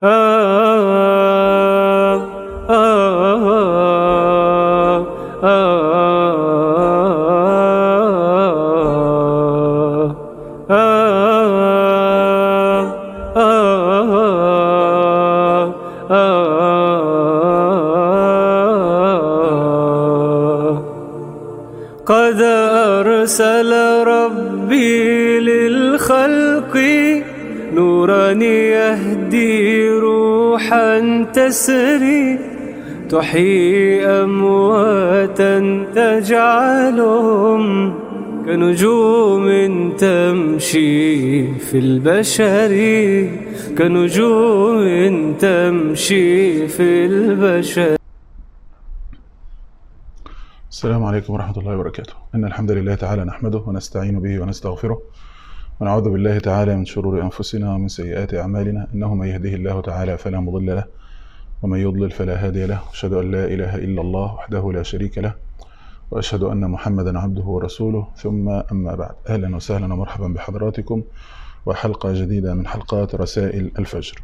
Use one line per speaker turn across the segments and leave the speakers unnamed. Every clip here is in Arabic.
قد أرسل ربي للخلق نورا يهدي روحا تسري تحيي أمواتا تجعلهم كنجوم تمشي في البشر، كنجوم تمشي في البشر.
السلام عليكم ورحمة الله وبركاته. إن الحمد لله تعالى نحمده ونستعين به ونستغفره ونعوذ بالله تعالى من شرور أنفسنا ومن سيئات أعمالنا، إنه من يهده الله تعالى فلا مضل له ومن يضلل فلا هادي له. أشهد أن لا إله إلا الله وحده لا شريك له، وأشهد أن محمدا عبده ورسوله، ثم أما بعد. أهلا وسهلا ومرحبا بحضراتكم وحلقة جديدة من حلقات رسائل الفجر،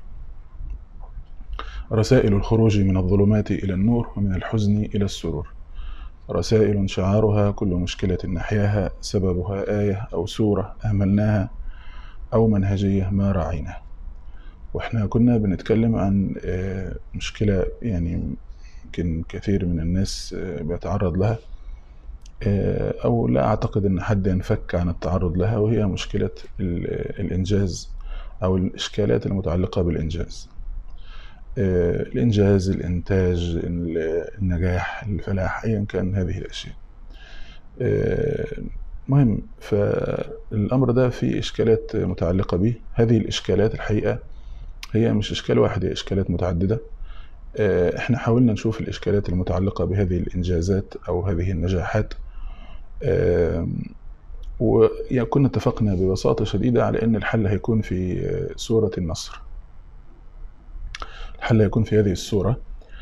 رسائل الخروج من الظلمات إلى النور ومن الحزن إلى السرور، رسائل شعارها كل مشكلة نحياها سببها آية أو سورة أهملناها أو منهجية ما راعيناها. وإحنا كنا بنتكلم عن مشكلة يعني يمكن كثير من الناس بيتعرض لها، أو لا أعتقد أن حد ينفك عن التعرض لها، وهي مشكلة الإنجاز أو الإشكالات المتعلقة بالإنجاز. الإنجاز، الإنتاج، النجاح، الفلاح، أيا كان هذه الأشياء. مهم، فالأمر ده فيه إشكالات متعلقة به. هذه الإشكالات الحقيقة هي مش إشكال واحد، هي إشكالات متعددة. إحنا حاولنا نشوف الإشكالات المتعلقة بهذه الإنجازات أو هذه النجاحات، وكنا اتفقنا ببساطة شديدة على أن الحل هيكون في سورة النصر. الحل هيكون في هذه السورة،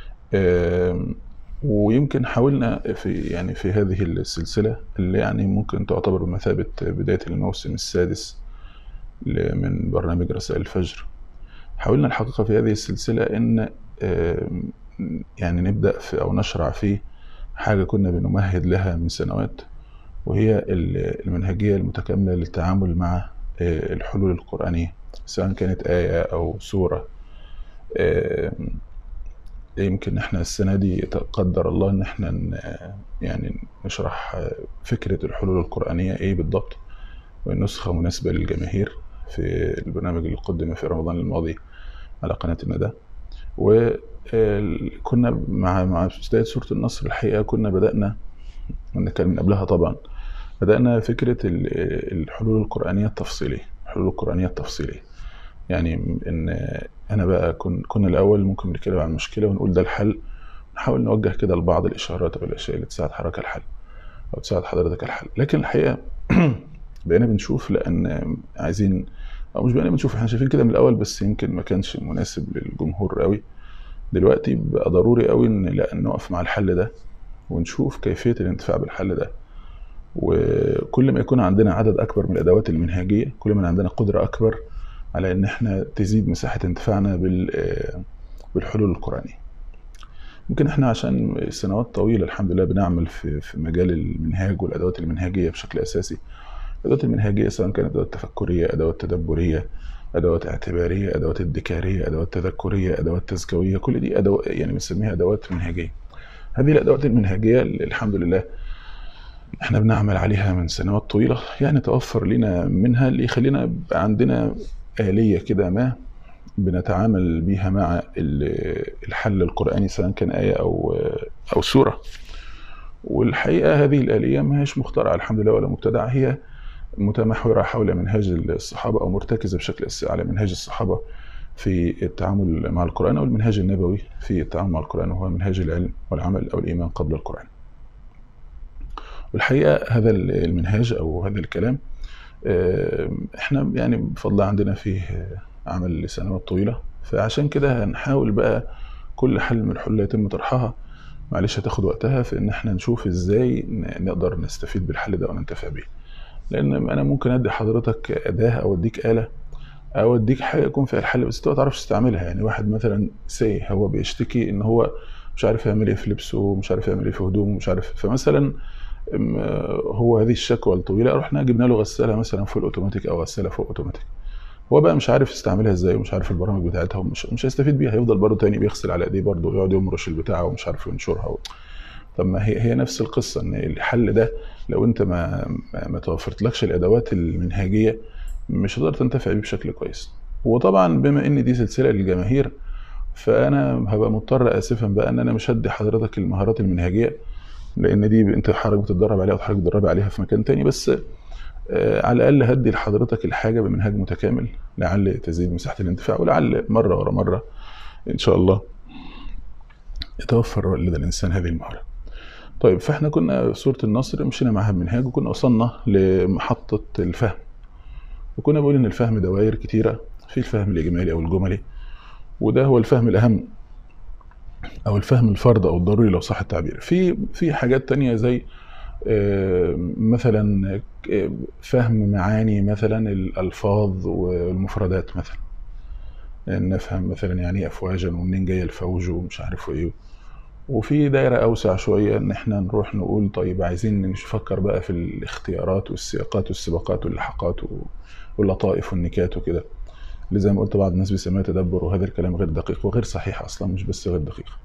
ويمكن حاولنا في هذه السلسلة اللي يعني ممكن تعتبر بمثابة بداية الموسم السادس من برنامج رسائل الفجر. حاولنا الحقيقة في هذه السلسلة ان يعني نبدأ في او نشرع في حاجة كنا بنمهد لها من سنوات، وهي المنهجية المتكاملة للتعامل مع الحلول القرآنية، سواء كانت آية او سورة. يمكن احنا السنة دي قدر الله ان احنا يعني نشرح فكرة الحلول القرآنية ايه بالضبط، والنسخة مناسبة للجماهير في البرنامج اللي قدم في رمضان الماضي على قناة الندى. وكنا مع بداية سورة النصر الحقيقة كنا بدأنا، كان من قبلها طبعا، بدأنا فكرة الحلول القرآنية التفصيلية. الحلول القرآنية التفصيلية يعني ان انا بقى كنا الاول ممكن نتكلم عن المشكله ونقول ده الحل، نحاول نوجه كده لبعض الاشارات او الاشياء اللي تساعد حضرتك الحل او تساعد حضرتك الحل. لكن الحقيقه بقينا بنشوف، لان عايزين، او مش بقينا بنشوف، احنا شايفين كده من الاول بس يمكن ما كانش مناسب للجمهور قوي. دلوقتي بقى ضروري قوي ان نقف مع الحل ده ونشوف كيفيه الانتفاع بالحل ده. وكل ما يكون عندنا عدد اكبر من الادوات المنهجيه، كل ما عندنا قدره اكبر على ان احنا تزيد مساحة انتفاعنا بالحلول القرآنية. ممكن احنا عشان سنوات طويلة الحمد لله بنعمل في مجال المنهاج والادوات المنهجية بشكل اساسي. الادوات المنهجية سواء كانت ادوات تفكرية، ادوات تدبرية، ادوات اعتبارية، ادوات ادكارية، ادوات تذكرية، ادوات تزكوية، كل دي ادوات يعني بنسميها ادوات منهجية. هذه الادوات المنهجية الحمد لله احنا بنعمل عليها من سنوات طويلة، يعني توفر لنا منها اللي يخلينا يبقى عندنا آلية كده ما بنتعامل بيها مع الحل القرآني، سواء كان آية أو سورة. والحقيقة هذه الآلية ما هيش مخترعة الحمد لله ولا مبتدعة، هي متمحورة حول منهاج الصحابة أو مرتكزة بشكل أساسي على منهاج الصحابة في التعامل مع القرآن، أو المنهاج النبوي في التعامل مع القرآن، وهو منهاج العلم والعمل أو الإيمان قبل القرآن. والحقيقة هذا المنهاج أو هذا الكلام احنا يعني بفضل الله عندنا فيه عمل لسنوات طويلة، فعشان كده هنحاول بقى كل حل من الحلول يتم طرحها، معلش هتاخد وقتها في ان احنا نشوف ازاي نقدر نستفيد بالحل ده وننتفع بيه. لان انا ممكن ادي حضرتك اداة او اديك آلة او اديك حاجه يكون فيها الحل بس انت ما تعرفش تستعملها. يعني واحد مثلا هو بيشتكي ان هو مش عارف يعمل ايه في لبسه ومش عارف يعمل ايه في هدومه ومش عارف، فمثلا هو هذه الشكوى الطويله رحنا جبنا له غساله مثلا فول اوتوماتيك او غساله فوق اوتوماتيك، هو بقى مش عارف يستعملها ازاي ومش عارف البرامج بتاعتها ومش هيستفيد بيها، هيفضل برضه تاني بيغسل على ايديه برضه ويقعد يمرش البتاعه ومش عارف ينشرها طب ما هي نفس القصه، ان الحل ده لو انت ما توفرتلكش الادوات المنهجيه مش هتقدر تنتفع بيه بشكل كويس. وطبعا بما ان دي سلسله للجماهير فانا هبقى مضطر اسفا بقى ان انا مش هدي حضرتك المهارات المنهجيه، لان دي انت حضرتك بتتدرب عليها وحضرتك بتدرب عليها في مكان تاني، بس على الاقل هدي لحضرتك الحاجه بمنهج متكامل لعل تزيد مساحه الانتفاع، ولعل مره ورا مره ان شاء الله يتوفر لدى الانسان هذه المهاره. طيب فاحنا كنا في سوره النصر مشينا معاها بمنهاج وكنا وصلنا لمحطه الفهم، وكنا بقول ان الفهم دوائر كتيره، في الفهم الاجمالي او الجملي وده هو الفهم الاهم او الفهم الفرض او الضروري لو صح التعبير. في حاجات تانية زي مثلا فهم معاني مثلا الالفاظ والمفردات، مثلا نفهم مثلا يعني افواجا ومنين جايه الفوج ومش عارف ايه. وفي دايره اوسع شويه ان احنا نروح نقول طيب عايزين نفكر بقى في الاختيارات والسياقات والسباقات واللحقات واللطائف والنكات وكده، اللي زي ما قلت بعض الناس بيسموها تدبر، وهذا الكلام غير دقيق وغير صحيح اصلا، مش بس غير دقيق.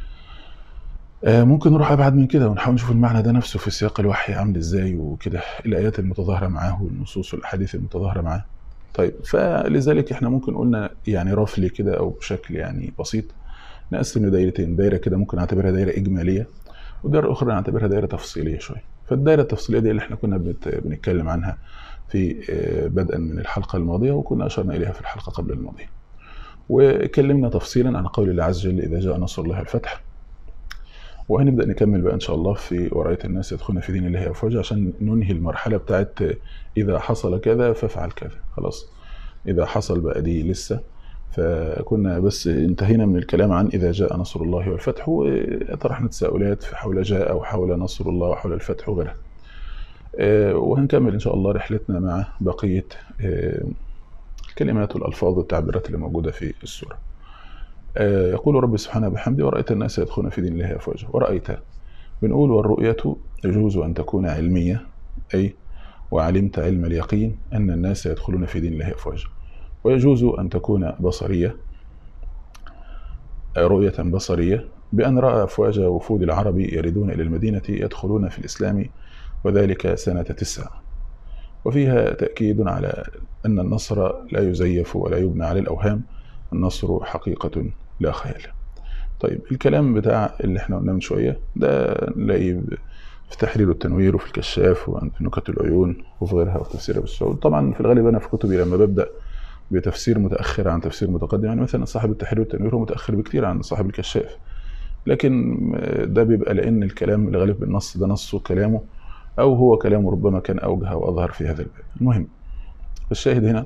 ممكن نروح ابعد من كده ونحاول نشوف المعنى ده نفسه في سياق الوحي عامل ازاي وكده، الايات المتظاهره معاه والنصوص والاحاديث المتظاهره معاه. طيب فلذلك احنا ممكن قلنا يعني رفلي كده او بشكل يعني بسيط نقسم لدايرتين، دايره كده ممكن نعتبرها دايره اجماليه ودايره اخرى نعتبرها دايره تفصيليه شويه. فالدايره التفصيليه دي اللي احنا كنا بنتكلم عنها في بدءا من الحلقه الماضيه وكنا اشرنا اليها في الحلقه قبل الماضيه، وكلمنا تفصيلا عن قول الله عز وجل اذا جاء نصر الله الفتح، وهنبدأ نكمل بقى إن شاء الله في ورأيت الناس يدخلون في دين الله أفواجا عشان ننهي المرحلة بتاعت إذا حصل كذا فافعل كذا. خلاص إذا حصل بقى دي لسه، فكنا بس انتهينا من الكلام عن إذا جاء نصر الله والفتح وطرحنا تساؤلات حول جاء وحول نصر الله وحول الفتح وغيرها. وهنكمل إن شاء الله رحلتنا مع بقية الكلمات والألفاظ والتعبيرات اللي موجودة في السورة. يقول رب سبحانه بحمده ورأيت الناس يدخلون في دين الله أفواجا. ورأيت بنقول والرؤية يجوز أن تكون علمية، أي وعلمت علم اليقين أن الناس يدخلون في دين الله أفواجا، ويجوز أن تكون بصرية، رؤية بصرية بأن رأى أفواج وفود العرب يردون إلى المدينة يدخلون في الإسلام وذلك سنة 9، وفيها تأكيد على أن النصر لا يزيف ولا يبنى على الأوهام، النصر حقيقة لا خيال. طيب الكلام بتاع اللي احنا قلنا من شوية ده نلاقيه في تحرير التنوير وفي الكشاف وفي نكت العيون وفي غيرها وفي تفسير ابن السعود. طبعا في الغالب انا في كتبي لما ببدأ بتفسير متأخر عن تفسير متقدم، يعني مثلا صاحب التحرير والتنوير هو متأخر بكتير عن صاحب الكشاف، لكن ده بيبقى لأن الكلام اللي غالب بالنص ده نصه كلامه أو هو كلامه ربما كان أوجه وأظهر في هذا الباب. المهم الشاهد هنا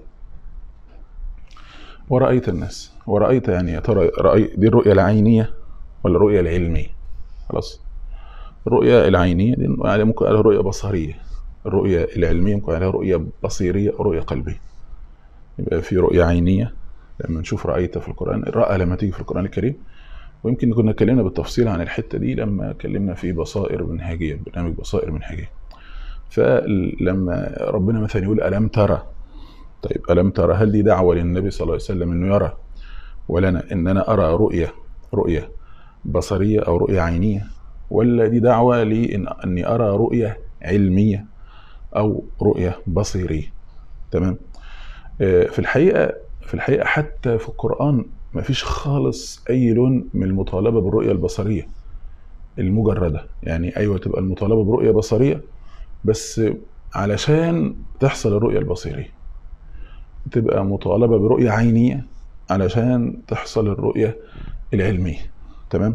ورأيت الناس، ورأيت يعني يا ترى رأي دي الرؤية العينية ولا الرؤية العلمية؟ خلاص الرؤية العينية دي يعني ممكن عليها رؤية بصرية، الرؤية العلمية ممكن عليها رؤية بصيرية أو رؤية قلبية. يبقى في رؤية عينية لما نشوف رأيت في القرآن، رأى لما تيجي في القرآن الكريم، ويمكن كنا اتكلمنا بالتفصيل عن الحتة دي لما اتكلمنا في بصائر منهجية، برنامج بصائر منهجية. فلما ربنا مثلا يقول ألم ترى، طيب ألم ترى هل دي دعوة للنبي صلى الله عليه وسلم إنه يرى، ولنا إن أنا أرى رؤية بصرية أو رؤية عينية، ولا دي دعوة لي إني أرى رؤية علمية أو رؤية بصيرية؟ تمام. في الحقيقة حتى في القرآن ما فيش خالص أي لون من المطالبة بالرؤية البصرية المجردة، يعني أيوة تبقى المطالبة برؤية بصرية بس علشان تحصل الرؤية البصرية، تبقى مطالبة برؤية عينية علشان تحصل الرؤية العلمية. تمام.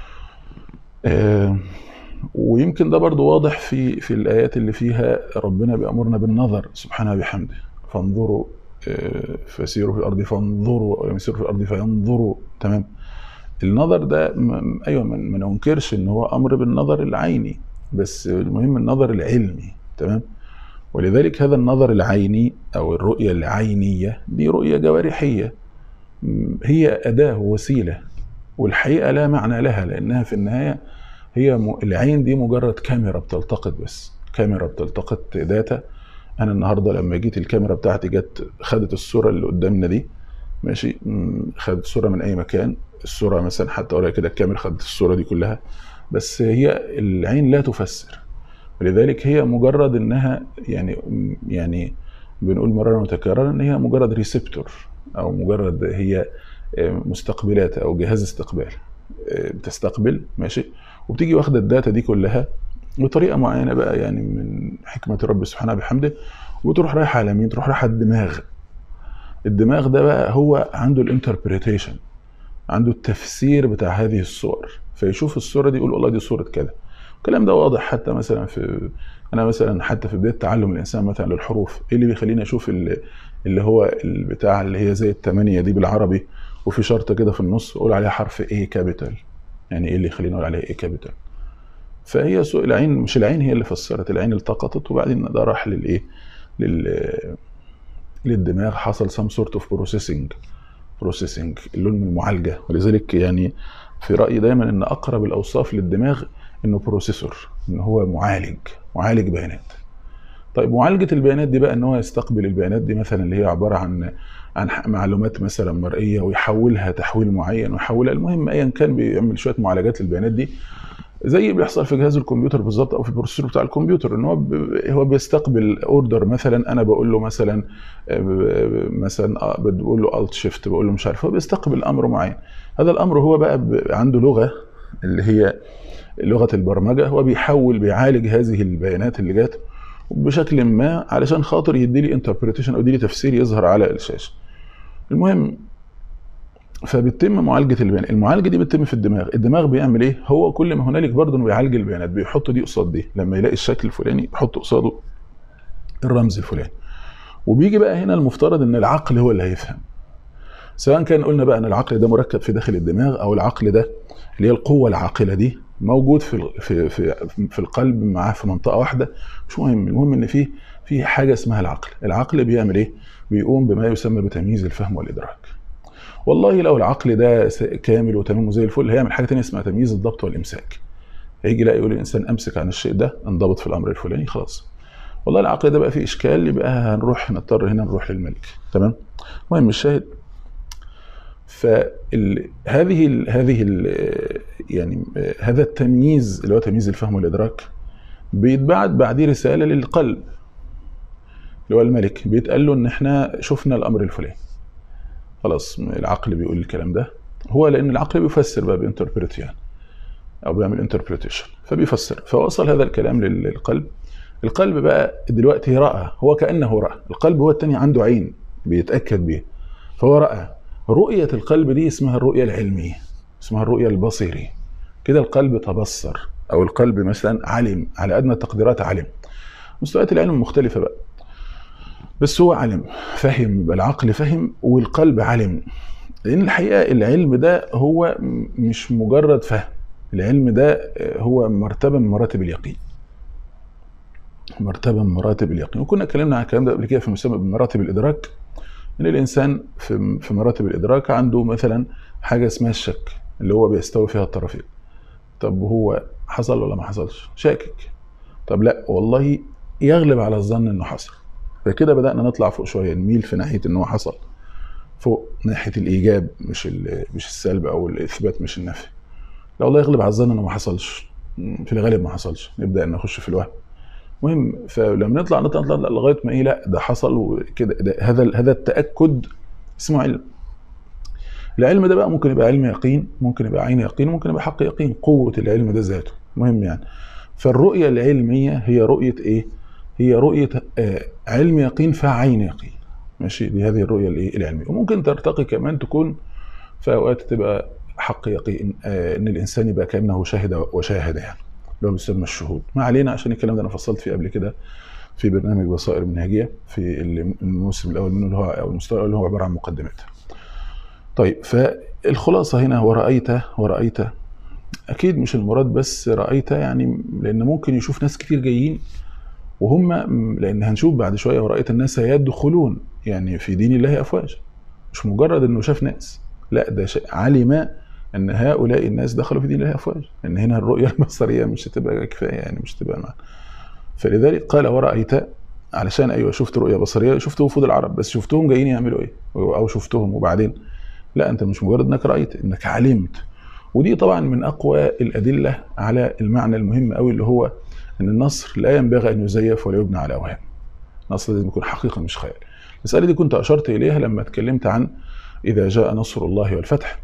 ويمكن ده برضو واضح في الآيات اللي فيها ربنا بيأمرنا بالنظر سبحانه بحمده، فانظروا فسيروا في الأرض فانظروا ولم يسيروا في الأرض فينظروا. تمام. النظر ده أيوة ما ننكرش إن هو أمر بالنظر العيني، بس المهم النظر العلمي. تمام. ولذلك هذا النظر العيني أو الرؤية العينية دي رؤية جوارحية، هي أداة ووسيلة، والحقيقة لا معنى لها، لأنها في النهاية هي العين دي مجرد كاميرا بتلتقط، بس كاميرا بتلتقط داتا. أنا النهاردة لما جيت الكاميرا بتاعتي جت خدت الصورة اللي قدامنا دي، ماشي، خدت صورة من أي مكان، الصورة مثلا حتى أقولها كده الكاميرا خدت الصورة دي كلها، بس هي العين لا تفسر. ولذلك هي مجرد انها يعني بنقول مرة متكررة ان هي مجرد ريسبتور، او مجرد هي مستقبلات او جهاز استقبال، بتستقبل، ماشي، وبتيجي واخدة الداتا دي كلها بطريقة معينة بقى، يعني من حكمة رب سبحانه بحمده، وتروح رايحة على مين؟ تروح رايحة الدماغ. الدماغ ده بقى هو عنده الانتربريتيشن، عنده التفسير بتاع هذه الصور، فيشوف الصورة دي يقول والله دي صورة كذا. الكلام ده واضح حتى مثلا انا مثلا حتى في بدايه تعلم الانسان مثلا للحروف، ايه اللي بيخليني اشوف اللي هو البتاع اللي هي زي الثمانيه دي بالعربي وفي شرطه كده في النص اقول عليها حرف ايه كابيتال؟ يعني ايه اللي يخليني اقول عليها ايه كابيتال؟ فهي سوء العين، مش العين هي اللي فسرت، العين التقطت وبعدين ده راح للايه، للدماغ، حصل some sort of processing اللون من المعالجه. ولذلك يعني في رأيي دايما ان اقرب الاوصاف للدماغ انه بروسيسور، ان هو معالج بيانات. طيب معالجة البيانات دي بقى ان هو يستقبل البيانات دي مثلا اللي هي عبارة عن معلومات مثلا مرئية، ويحولها تحويل معين ويحولها، المهم ايا كان بيعمل شوية معالجات للبيانات دي، زي بيحصل في جهاز الكمبيوتر بالظبط او في البروسيسور بتاع الكمبيوتر، ان هو بيستقبل اوردر مثلا، انا بقول له مثلا بقول له الت شيفت، بقول له مش عارف، هو بيستقبل امر معين. هذا الامر هو بقى عنده لغه اللي هي لغه البرمجه، هو بيعالج هذه البيانات اللي جات بشكل ما علشان خاطر يدي لي انتربريتيشن او يدي لي تفسير يظهر على الشاشه. المهم فبتتم معالجه البيانات، المعالجه دي بتتم في الدماغ بيعمل ايه؟ هو كل ما هنالك برضه انه بيعالج البيانات، بيحط دي قصاد دي، لما يلاقي الشكل الفلاني يحط قصاده الرمز الفلاني. وبيجي بقى هنا المفترض ان العقل هو اللي هيفهم، سواء كان قلنا بقى ان العقل ده مركب في داخل الدماغ، او العقل ده اللي هي القوه العاقله دي موجود في القلب معاه في منطقه واحده، مش مهم، المهم ان في حاجه اسمها العقل بيعمل ايه؟ بيقوم بما يسمى بتمييز الفهم والادراك. والله لو العقل ده كامل وتمام وزي الفل، هيعمل حاجه ثانيه اسمها تمييز الضبط والامساك. هيجي لا يقول الانسان امسك عن الشيء ده، انضبط في الامر الفلاني، خلاص. والله العقل ده بقى فيه اشكال، يبقى نضطر هنا نروح للملك، تمام. المهم الشاهد، يعني هذا التمييز اللي هو تمييز الفهم والادراك بيتبعت بعديه رساله للقلب اللي هو الملك، بيتقال له ان احنا شفنا الامر الفلاني. خلاص العقل بيقول الكلام ده، هو لان العقل بيفسر بقى بانتربريت يعني، او بيعمل انتربريتيشن، فبيفسر، فوصل هذا الكلام للقلب. القلب بقى دلوقتي راى، هو كانه راى، القلب هو الثاني عنده عين بيتاكد بيه، فهو راى. رؤيه القلب دي اسمها الرؤيه العلميه، اسمها الرؤيه البصريه. كده القلب تبصر، او القلب مثلا علم، على ادنى التقديرات علم. مستويات العلم مختلفه بقى، بس هو علم فهم، يبقى العقل فهم والقلب علم. لان الحقيقه العلم ده هو مش مجرد فهم، العلم ده هو مرتبه من مراتب اليقين، مرتبه من مراتب اليقين. وكنا اتكلمنا عن الكلام ده قبل كده في مسمى بمراتب الادراك، ان الانسان في مراتب الادراك عنده مثلا حاجه اسمها الشك، اللي هو بيستوي فيها الطرفين. طب هو حصل ولا ما حصلش؟ شاكك. طب لا والله يغلب على الظن انه حصل، فكده بدأنا نطلع فوق شويه، نميل في ناحيه انه حصل، فوق ناحيه الايجاب مش السلب او الاثبات مش النفي. لا والله يغلب على الظن انه ما حصلش، في الغالب ما حصلش، نبدا ان نخش في الوهم. مهم، فلما نطلع لغايه ما ايه، لا ده حصل وكده، هذا التاكد اسمه علم. العلم ده بقى ممكن يبقى علم يقين، ممكن يبقى عين يقين، ممكن يبقى حق يقين، قوه العلم ده ذاته مهم يعني. فالرؤيه العلميه هي رؤيه ايه؟ هي رؤيه علم يقين فعين يقين، ماشي. دي هذه الرؤيه الايه العلميه. وممكن ترتقي كمان تكون في اوقات تبقى حق يقين، ان الانسان يبقى كانه شاهد وشاهد، يعني اللي هو بيسمى الشهود. ما علينا، عشان الكلام ده انا فصلت فيه قبل كده في برنامج بصائر منهجيه في الموسم الاول منه، اللي هو او المستوى اللي هو عباره عن مقدمات. طيب فالخلاصه هنا هو ورأيت اكيد مش المراد بس رأيت، يعني لان ممكن يشوف ناس كتير جايين وهم لان هنشوف بعد شويه ورأيت الناس يدخلون يعني في دين الله افواجا، مش مجرد انه شاف ناس، لا ده علم ان هؤلاء الناس دخلوا في دين الله افواجا، لان هنا الرؤيه البصريه مش هتبقى كفايه يعني، مش هتبقى معنا. فلذلك قال ورأيت، علشان ايوه شفت رؤيه بصريه، شفت وفود العرب، بس شفتهم جايين يعملوا ايه، او شفتهم وبعدين لا، انت مش مجرد انك رأيت، انك علمت. ودي طبعا من اقوى الادله على المعنى المهم قوي اللي هو ان النصر لا ينبغي ان يزيف ولا يبنى على اوهام. النصر لازم يكون حقيقه مش خيال. المساله دي كنت اشرت اليها لما اتكلمت عن اذا جاء نصر الله والفتح،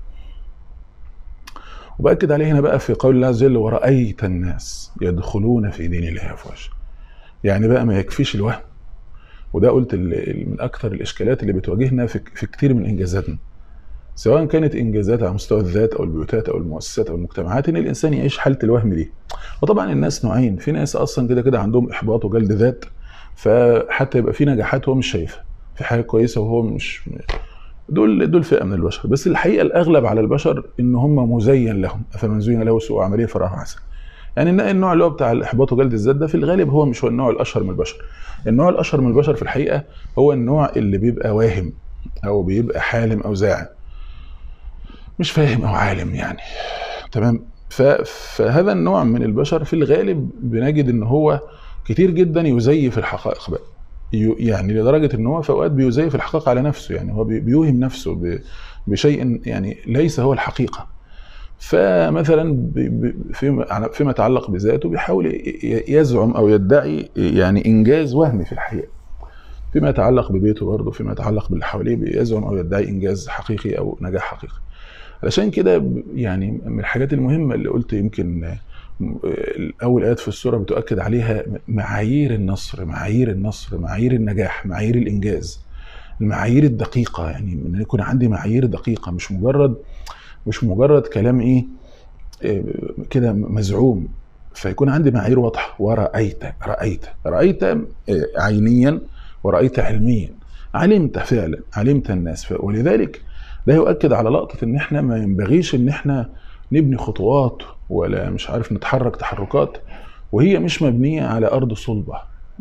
وباكد عليه هنا بقى في قول الله عز وجل ورأيت الناس يدخلون في دين الله افواجا. يعني بقى ما يكفيش الوهم، وده قلت من اكثر الاشكالات اللي بتواجهنا في كتير من انجازاتنا، سواء كانت انجازات على مستوى الذات او البيوتات او المؤسسات او المجتمعات، ان الانسان يعيش حاله الوهم دي. وطبعا الناس نوعين، في ناس اصلا كده كده عندهم احباط وجلد ذات، فحتى يبقى في نجاحات هو مش شايفها، في حاجه كويسه وهو مش، دول فئه من البشر. بس الحقيقه الاغلب على البشر ان هم مزين لهم، افمن زين له سوء عمليه فراه حسن. يعني النوع اللي هو بتاع الاحباط وجلد الذات ده في الغالب هو مش هو النوع الاشهر من البشر. النوع الاشهر من البشر في الحقيقه هو النوع اللي بيبقى واهم او بيبقى حالم او زاعم، مش فاهم او عالم يعني، تمام. فهذا النوع من البشر في الغالب بنجد ان هو كتير جدا يزيف الحقائق بقى، يعني لدرجه ان هو في اوقات بيزيف الحقائق على نفسه، يعني هو بيوهم نفسه بشيء يعني ليس هو الحقيقه. فمثلا فيما يتعلق بذاته بيحاول يزعم او يدعي يعني انجاز وهمي في الحقيقه، فيما يتعلق ببيته برضه، فيما يتعلق باللي حواليه بيزعم او يدعي انجاز حقيقي او نجاح حقيقي. علشان كده يعني من الحاجات المهمه اللي قلت يمكن اول ايات في السوره بتؤكد عليها معايير النصر، معايير النجاح، معايير الانجاز، المعايير الدقيقه. يعني ان يكون عندي معايير دقيقه، مش مجرد كلام ايه كده مزعوم، فيكون عندي معايير واضحه. رأيت عينيا ورأيت علميا، علمت فعلا، علمت الناس. ولذلك ده يؤكد على لقطه ان احنا ما ينبغيش ان احنا نبني خطوات ولا مش عارف نتحرك تحركات وهي مش مبنيه على ارض صلبه،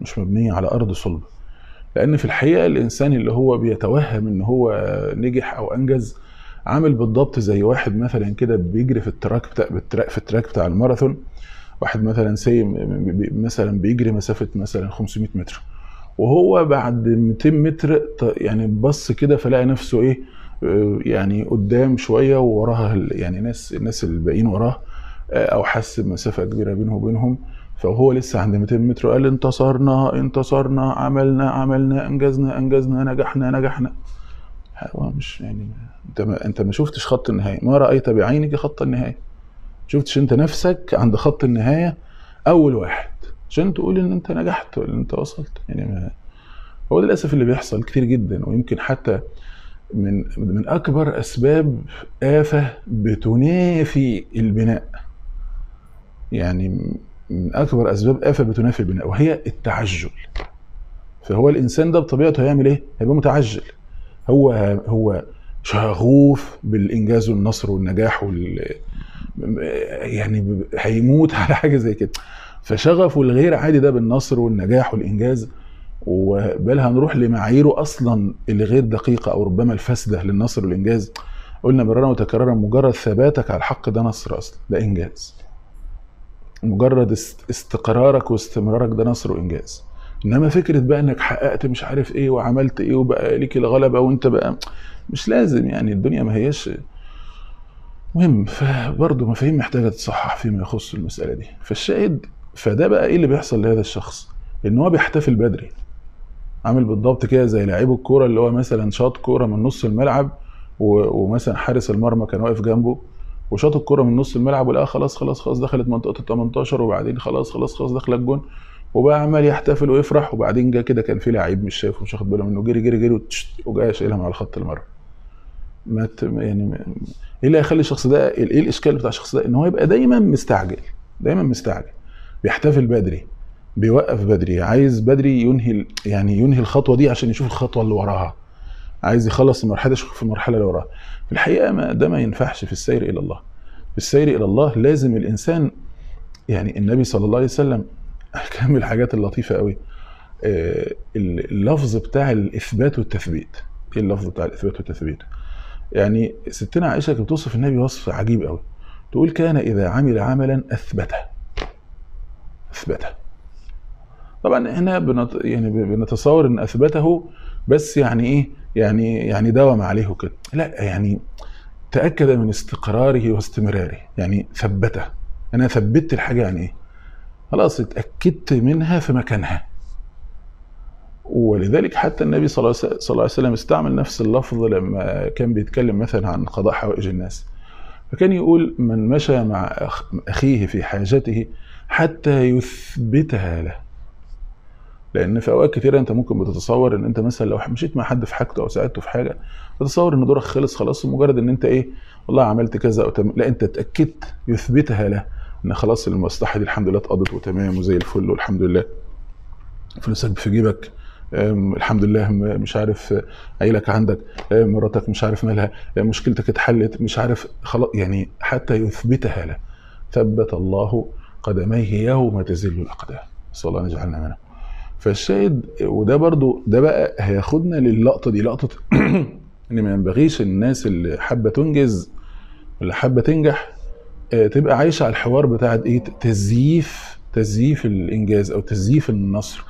لان في الحقيقه الانسان اللي هو بيتوهم ان هو نجح او انجز عامل بالضبط زي واحد مثلا كده بيجري في التراك بتاع الماراثون. واحد مثلا مثلا بيجري مسافه مثلا 500 متر، وهو بعد 200 متر يعني بص كده فلاقي نفسه ايه يعني قدام شويه ووراها يعني الناس الباقيين وراه، او حس بمسافه كبيره بينه وبينهم، فهو لسه عند 200 متر قال انتصرنا، عملنا انجزنا نجحنا. هو مش يعني انت ما شفتش خط النهايه، ما رايت بعينك خط النهايه، شفتش انت نفسك عند خط النهايه اول واحد عشان تقول ان انت نجحت ولا انت وصلت. يعني هو ده للاسف اللي بيحصل كتير جدا، ويمكن حتى من اكبر اسباب آفة بتنافي البناء، يعني من اكبر اسباب آفة بتنافي البناء وهي التعجل. فهو الانسان ده بطبيعته هيعمل ايه؟ هيبقى متعجل، هو شغوف بالانجاز والنصر والنجاح يعني هيموت على حاجه زي كده. فشغفه الغير عادي ده بالنصر والنجاح والانجاز، وبل هنروح لمعاييره اصلا اللي غير دقيقه او ربما الفاسده للنصر والانجاز. قلنا مرارا وتكرارا مجرد ثباتك على الحق ده نصر اصلا، ده انجاز. مجرد استقرارك واستمرارك ده نصر وانجاز. انما فكره بقى انك حققت مش عارف ايه وعملت ايه وبقى ليك الغلبه وانت بقى مش لازم، يعني الدنيا ما هياش مهم. فبرضه مفاهيم محتاجه تتصحح فيما يخص المساله دي. فالشاهد فده بقى ايه اللي بيحصل لهذا الشخص؟ ان هو بيحتفل بدري، عامل بالضبط كده زي لاعب الكوره اللي هو مثلا شاط كوره من نص الملعب ومثلا حارس المرمى كان واقف جنبه وشاط الكوره من نص الملعب ولقى خلاص دخلت منطقه ال 18 وبعدين خلاص دخل الجون، وبقى عمال يحتفل ويفرح. وبعدين جه كده كان في لعيب مش شايفه مش واخد باله منه، جري وجاي شايلها على خط المرمى. يعني ايه اللي هيخلي الشخص ده، ايه الاشكال بتاع الشخص ده؟ ان هو يبقى دايما مستعجل، بيحتفل بدري، بيوقف بدري، عايز بدري ينهي الخطوه دي عشان يشوف الخطوه اللي وراها، عايز يخلص المرحله يشوف المرحله اللي وراها. في الحقيقه ده ما ينفعش في السير الى الله. في السير الى الله لازم الانسان، يعني النبي صلى الله عليه وسلم كان من الحاجات اللطيفه قوي اللفظ بتاع الاثبات والتثبيت. ايه اللفظ بتاع الاثبات والتثبيت؟ يعني ستنا عائشه كانت بتوصف النبي وصف عجيب قوي، تقول كان اذا عمل عملا اثبته. اثبته. طبعا احنا يعني بنتصور ان اثبته بس يعني ايه، يعني داوم عليه وكده، لا، يعني تاكد من استقراره واستمراره، يعني ثبته. انا ثبتت الحاجه، يعني ايه؟ خلاص اتاكدت منها في مكانها. ولذلك حتى النبي صلى الله عليه وسلم استعمل نفس اللفظ لما كان بيتكلم مثلا عن قضاء حوائج الناس، فكان يقول من مشى مع أخيه في حاجته حتى يثبتها له. لأن في أوقات كتيرة أنت ممكن بتتصور إن أنت مثلا لو مشيت مع حد في حاجته أو ساعدته في حاجة، تتصور إن دورك خلص خلاص، مجرد إن أنت إيه، والله عملت كذا أو لا، أنت اتأكدت يثبتها له إن خلاص المصلحة دي الحمد لله اتقضت وتمام وزي الفل والحمد لله، فلوسك في جيبك، الحمد لله، مش عارف عيلك عندك، مراتك مش عارف مالها، مشكلتك اتحلت، مش عارف خلاص، يعني حتى يثبتها له. ثبت الله قدميه يوم تزل الأقدام، نسأل الله أن يجعلنا منه. فالشاهد، وده برضو ده بقى هياخدنا للقطة دي، لقطة ان ما ينبغيش الناس اللي حابة تنجز واللي حابة تنجح تبقى عايشة على الحوار بتاع ايه، تزييف الانجاز او تزييف النصر،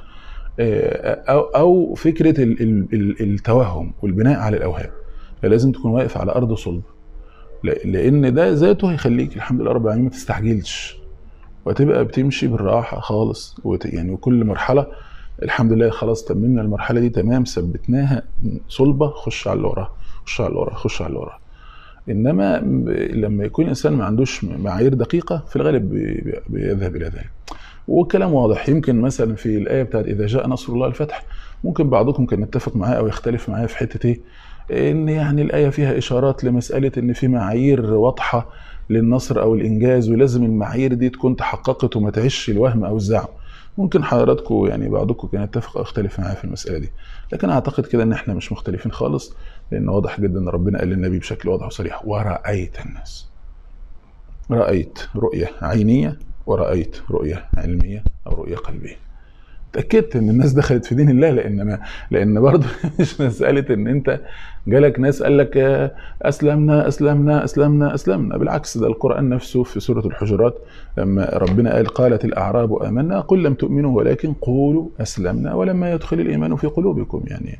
او فكرة التوهم والبناء على الاوهام. لازم تكون واقف على ارض صلب، لان ده ذاته هيخليك الحمد لله رب العالمين ما تستعجلش، وتبقى بتمشي بالراحة خالص، يعني وكل مرحلة الحمد لله خلاص تممنا المرحلة دي تمام، ثبتناها صلبة، خش على اللي وراها، خش على اللي وراها، خش على اللي وراها. انما لما يكون الانسان ما عندوش معايير دقيقة في الغالب بيذهب الى ذلك. والكلام واضح، يمكن مثلا في الآية بتاعت إذا جاء نصر الله الفتح، ممكن بعضكم كان يتفق معايا أو يختلف معايا في حتة إيه، إن يعني الآية فيها إشارات لمسألة إن في معايير واضحة للنصر أو الإنجاز، ولازم المعايير دي تكون تحققت وما تعيش الوهم أو الزعم. ممكن حضراتكم يعني بعضكم كان يتفق أو يختلف معايا في المسألة دي، لكن أعتقد كده إن إحنا مش مختلفين خالص، لأن واضح جدا إن ربنا قال للنبي بشكل واضح وصريح: ورأيت الناس. رأيت رؤية عينية، ورأيت رؤية علمية أو رؤية قلبية. تأكدت إن الناس دخلت في دين الله، لأن برضه مش مسألة إن أنت جالك ناس قال لك أسلمنا أسلمنا أسلمنا أسلمنا. بالعكس، ده القرآن نفسه في سورة الحجرات لما ربنا قالت الأعراب آمنا قل لم تؤمنوا ولكن قولوا أسلمنا ولما يدخل الإيمان في قلوبكم. يعني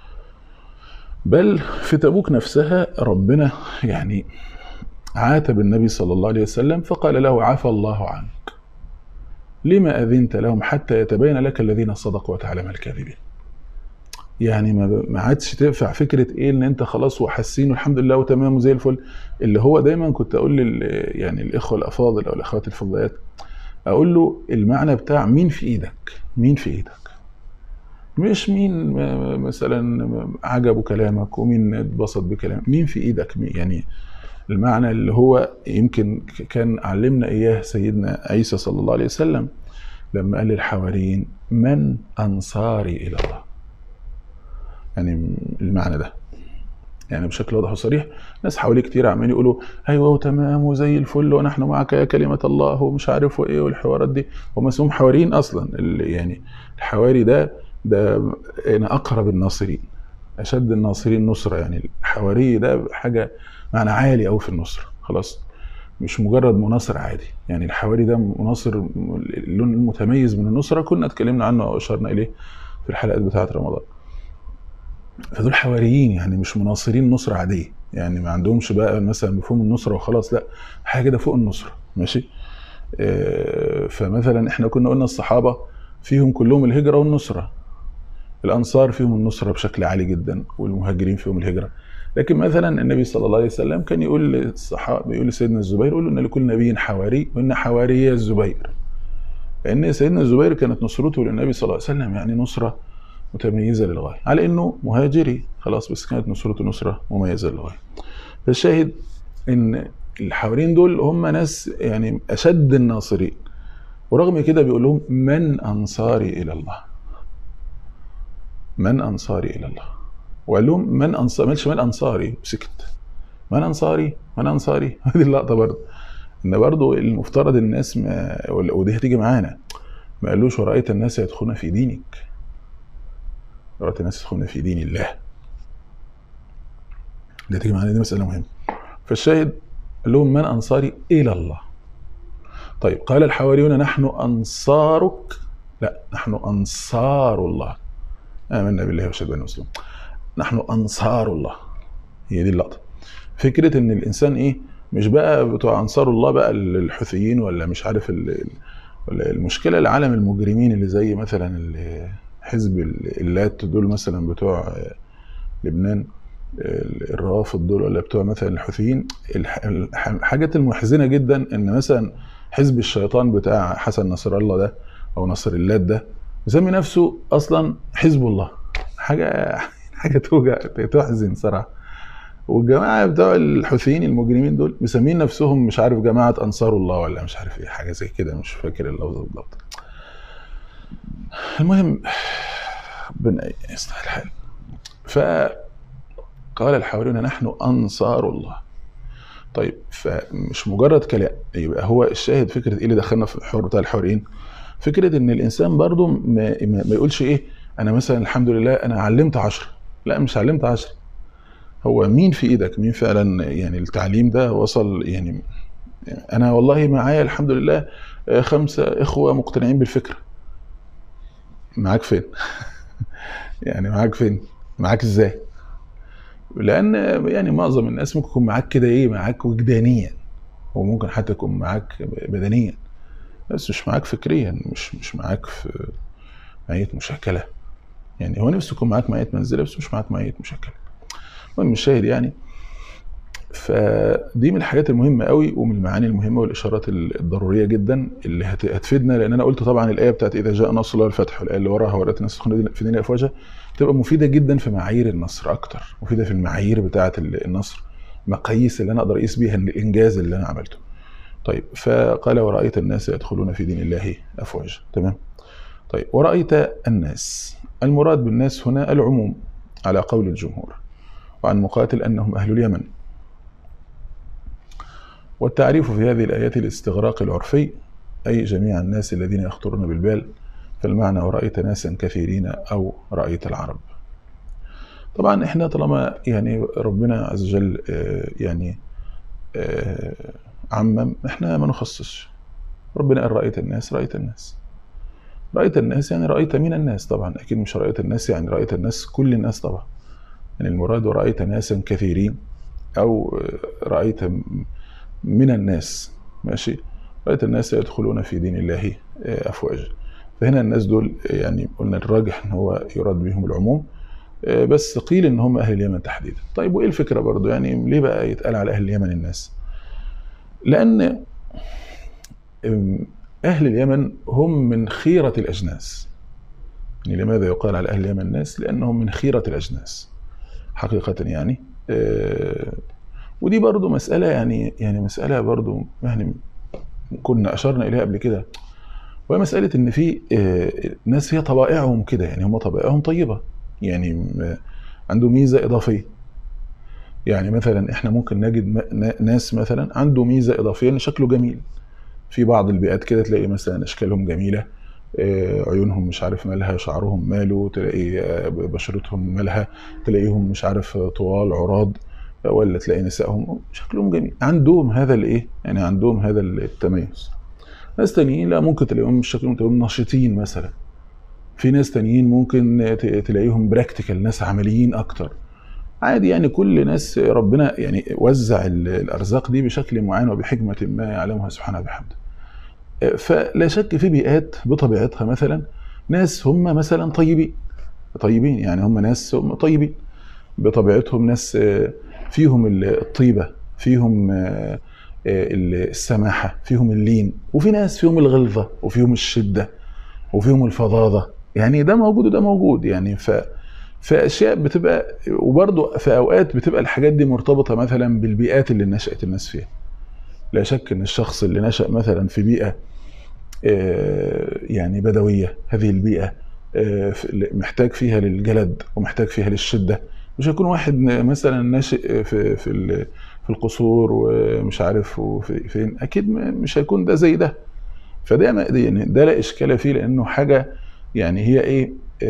بل في تبوك نفسها ربنا يعني عاتب النبي صلى الله عليه وسلم فقال له: عفى الله عنك لما أذنت لهم حتى يتبين لك الذين صدقوا وتعلم الكاذبين. يعني ما عادش تنفع فكرة ايه ان انت خلاص وحاسين والحمد لله وتمام وزي الفل. اللي هو دايما كنت اقول يعني الاخوة الافاضل او الاخوات الفضليات، اقول له المعنى بتاع مين في ايدك، مين في ايدك، مش مين مثلا عجبه كلامك ومين اتبسط بكلامك، مين في ايدك. يعني المعنى اللي هو يمكن كان علمنا إياه سيدنا عيسى صلى الله عليه وسلم لما قال للحواريين: من أنصاري إلى الله. يعني المعنى ده يعني بشكل واضح وصريح. ناس حواليه كتير عمالين يقولوا أيوة وتمام وزي الفل ونحن معك يا كلمة الله ومش عارف وإيه والحوارات دي، هم اسمهم حواريين أصلا. يعني الحواري ده يعني أقرب الناصرين، أشد الناصرين نصرة. يعني الحواري ده حاجة معنى عالي أوي في النصر، خلاص مش مجرد مناصر عادي. يعني الحواري ده مناصر، اللون المتميز من النصرة كنا اتكلمنا عنه أو أشرنا إليه في الحلقات بتاعة رمضان. فدول حواريين، يعني مش مناصرين نصرة عادية، يعني ما عندهمش بقى مثلا مفهوم النصرة وخلاص، لا، حاجة كده فوق النصرة، ماشي. فمثلا احنا كنا قلنا الصحابة فيهم كلهم الهجرة والنصرة، الأنصار فيهم النصرة بشكل عالي جدا، والمهاجرين فيهم الهجرة. لكن مثلا النبي صلى الله عليه وسلم كان يقول للصحابة، يقول لسيدنا الزبير: يقول ان لكل نبي حواري وان حواري الزبير. لان سيدنا الزبير كانت نصرته للنبي صلى الله عليه وسلم يعني نصرة متميزة للغاية، على انه مهاجري خلاص، بس كانت نصرته نصرة مميزة للغاية. فالشاهد ان الحواريين دول هم ناس يعني اشد الناصرين، ورغم كده بيقول لهم: من انصاري الى الله، من انصاري الى الله. وقال لهم: من انصاري، مالش من انصاري وسكت، من انصاري، من انصاري. هذه اللقطه برضه ان برضه المفترض الناس ودي هتيجي معانا، ما قالوش ورأيت الناس يدخلون في دينك، ورأيت الناس يدخلون في دين الله. ده تيجي معانا، دي مسألة مهمة. فالشاهد قال لهم من أنصاري إلى الله. طيب قال الحواريون نحن أنصارك، لا نحن أنصار الله، آمنا بالله واشهد بأننا مسلمون. نحن أنصار الله، هي دي اللقطة. فكرة إن الإنسان إيه، مش بقى بتوع أنصار الله بقى الحوثيين ولا مش عارف ولا المشكلة العالم المجرمين اللي زي مثلا حزب اللات دول مثلا بتوع لبنان، الروافض دول، ولا بتوع مثلا الحوثيين. الحاجات المحزنة جدا إن مثلا حزب الشيطان بتاع حسن نصر الله ده أو نصر اللات ده مسمي نفسه أصلا حزب الله. حاجة توجع تحزن صراحة. والجماعة بتوع الحوثيين المجرمين دول مسمين نفسهم مش عارف جماعة أنصار الله ولا مش عارف ايه، حاجة زي كده، مش فاكر اللفظ بالضبط. المهم ربنا يصلح الحال. فقال الحواريون نحن أنصار الله. طيب فمش مجرد كلام، يبقى هو الشاهد فكرة ايه اللي دخلنا في الحوار بتاع الحواريين؟ فكرة ان الانسان برضو ما يقولش ايه انا مثلا الحمد لله انا علمت 10، لا مش علمت 10. هو مين في ايدك، مين فعلا يعني التعليم ده وصل؟ يعني انا والله معايا الحمد لله 5 اخوة مقتنعين بالفكرة. معاك فين؟ يعني معاك فين؟ معاك ازاي؟ لان يعني معظم الناس ممكن يكون معاك كده ايه، معاك وجدانيا، وممكن حتى يكون معاك بدنيا، بس مش معاك فكريا، مش معاك في معية مشاكلة. يعني هو نفسه يكون معاك معية منزلة بس مش معاك معية مشاكلة. المهم الشاهد يعني، فدي من الحاجات المهمة قوي ومن المعاني المهمة والإشارات الضرورية جدا اللي هتفيدنا. لأن أنا قلت طبعا الآية بتاعت إذا جاء نصر الله والفتح، والآية اللي وراها ورأيت الناس يدخلون في دين أفواجا، تبقى مفيدة جدا في معايير النصر أكتر، مفيدة في المعايير بتاعة النصر، مقاييس اللي أنا أقدر أقيس بيها الإنجاز اللي أنا عملته. طيب فقال ورأيت الناس يدخلون في دين الله أفواجا. تمام. طيب ورأيت الناس، المراد بالناس هنا العموم على قول الجمهور، وعن مقاتل أنهم أهل اليمن. والتعريف في هذه الآيات الاستغراق العرفي، أي جميع الناس الذين يخطرون بالبال، فالمعنى ورأيت ناسا كثيرين أو رأيت العرب. طبعا احنا طالما يعني ربنا عز وجل يعني عمم، احنا ما نخصصش. ربنا قال رأيت الناس، رأيت الناس، رأيت الناس يعني رأيت من الناس، طبعا أكيد مش رأيت الناس يعني رأيت الناس كل الناس طبعا. يعني المراد ورأيت ناسا كثيرين أو رأيت من الناس، ماشي. رأيت الناس يدخلون في دين الله أفواجا. فهنا الناس دول يعني قلنا الراجح ان هو يراد بهم العموم، بس قيل ان هم اهل اليمن تحديدا. طيب وايه الفكرة برضو؟ يعني ليه بقى يتقال على اهل اليمن الناس؟ لان اهل اليمن هم من خيرة الاجناس. يعني لماذا يقال على اهل اليمن الناس؟ لانهم من خيرة الاجناس حقيقة يعني. ودي برضو مسألة يعني مسألة برضو يعني كنا أشرنا إليها قبل كده، وهي مسألة إن في ناس هي طبائعهم كده، يعني هم طبائعهم طيبة، يعني عنده ميزة إضافية. يعني مثلا إحنا ممكن نجد ناس مثلا عنده ميزة إضافية إن شكله جميل. في بعض البيئات كده تلاقي مثلا أشكالهم جميلة، عيونهم مش عارف مالها، شعرهم ماله، تلاقي بشرتهم مالها، تلاقيهم مش عارف طوال عراض، ولا تلاقي نسائهم شكلهم جميل، عندهم هذا الايه، يعني عندهم هذا التميز. ناس تانيين لا، ممكن تلاقيهم شكلهم تلاقيهم نشيطين مثلا. في ناس تانيين ممكن تلاقيهم براكتيكال، ناس عمليين اكتر. عادي يعني، كل ناس ربنا يعني وزع الارزاق دي بشكل معين وبحكمة ما يعلمها سبحانه بحمده. فلا شك في بيئات بطبيعتها مثلا ناس هم مثلا طيبين، يعني هم ناس طيبين بطبيعتهم، ناس فيهم الطيبة، فيهم السماحة، فيهم اللين، وفي ناس فيهم الغلظة وفيهم الشدة وفيهم الفظاظة. يعني ده موجود وده موجود يعني. فأشياء بتبقى، وبرضه في أوقات بتبقى الحاجات دي مرتبطة مثلا بالبيئات اللي نشأت الناس فيها. لا شك ان الشخص اللي نشأ مثلا في بيئة يعني بدوية، هذه البيئة محتاج فيها للجلد ومحتاج فيها للشدة. مش هيكون واحد مثلا ناشئ في القصور ومش عارف فين، اكيد مش هيكون ده زي ده. فده يعني ده لا اشكال فيه، لانه حاجه يعني هي ايه،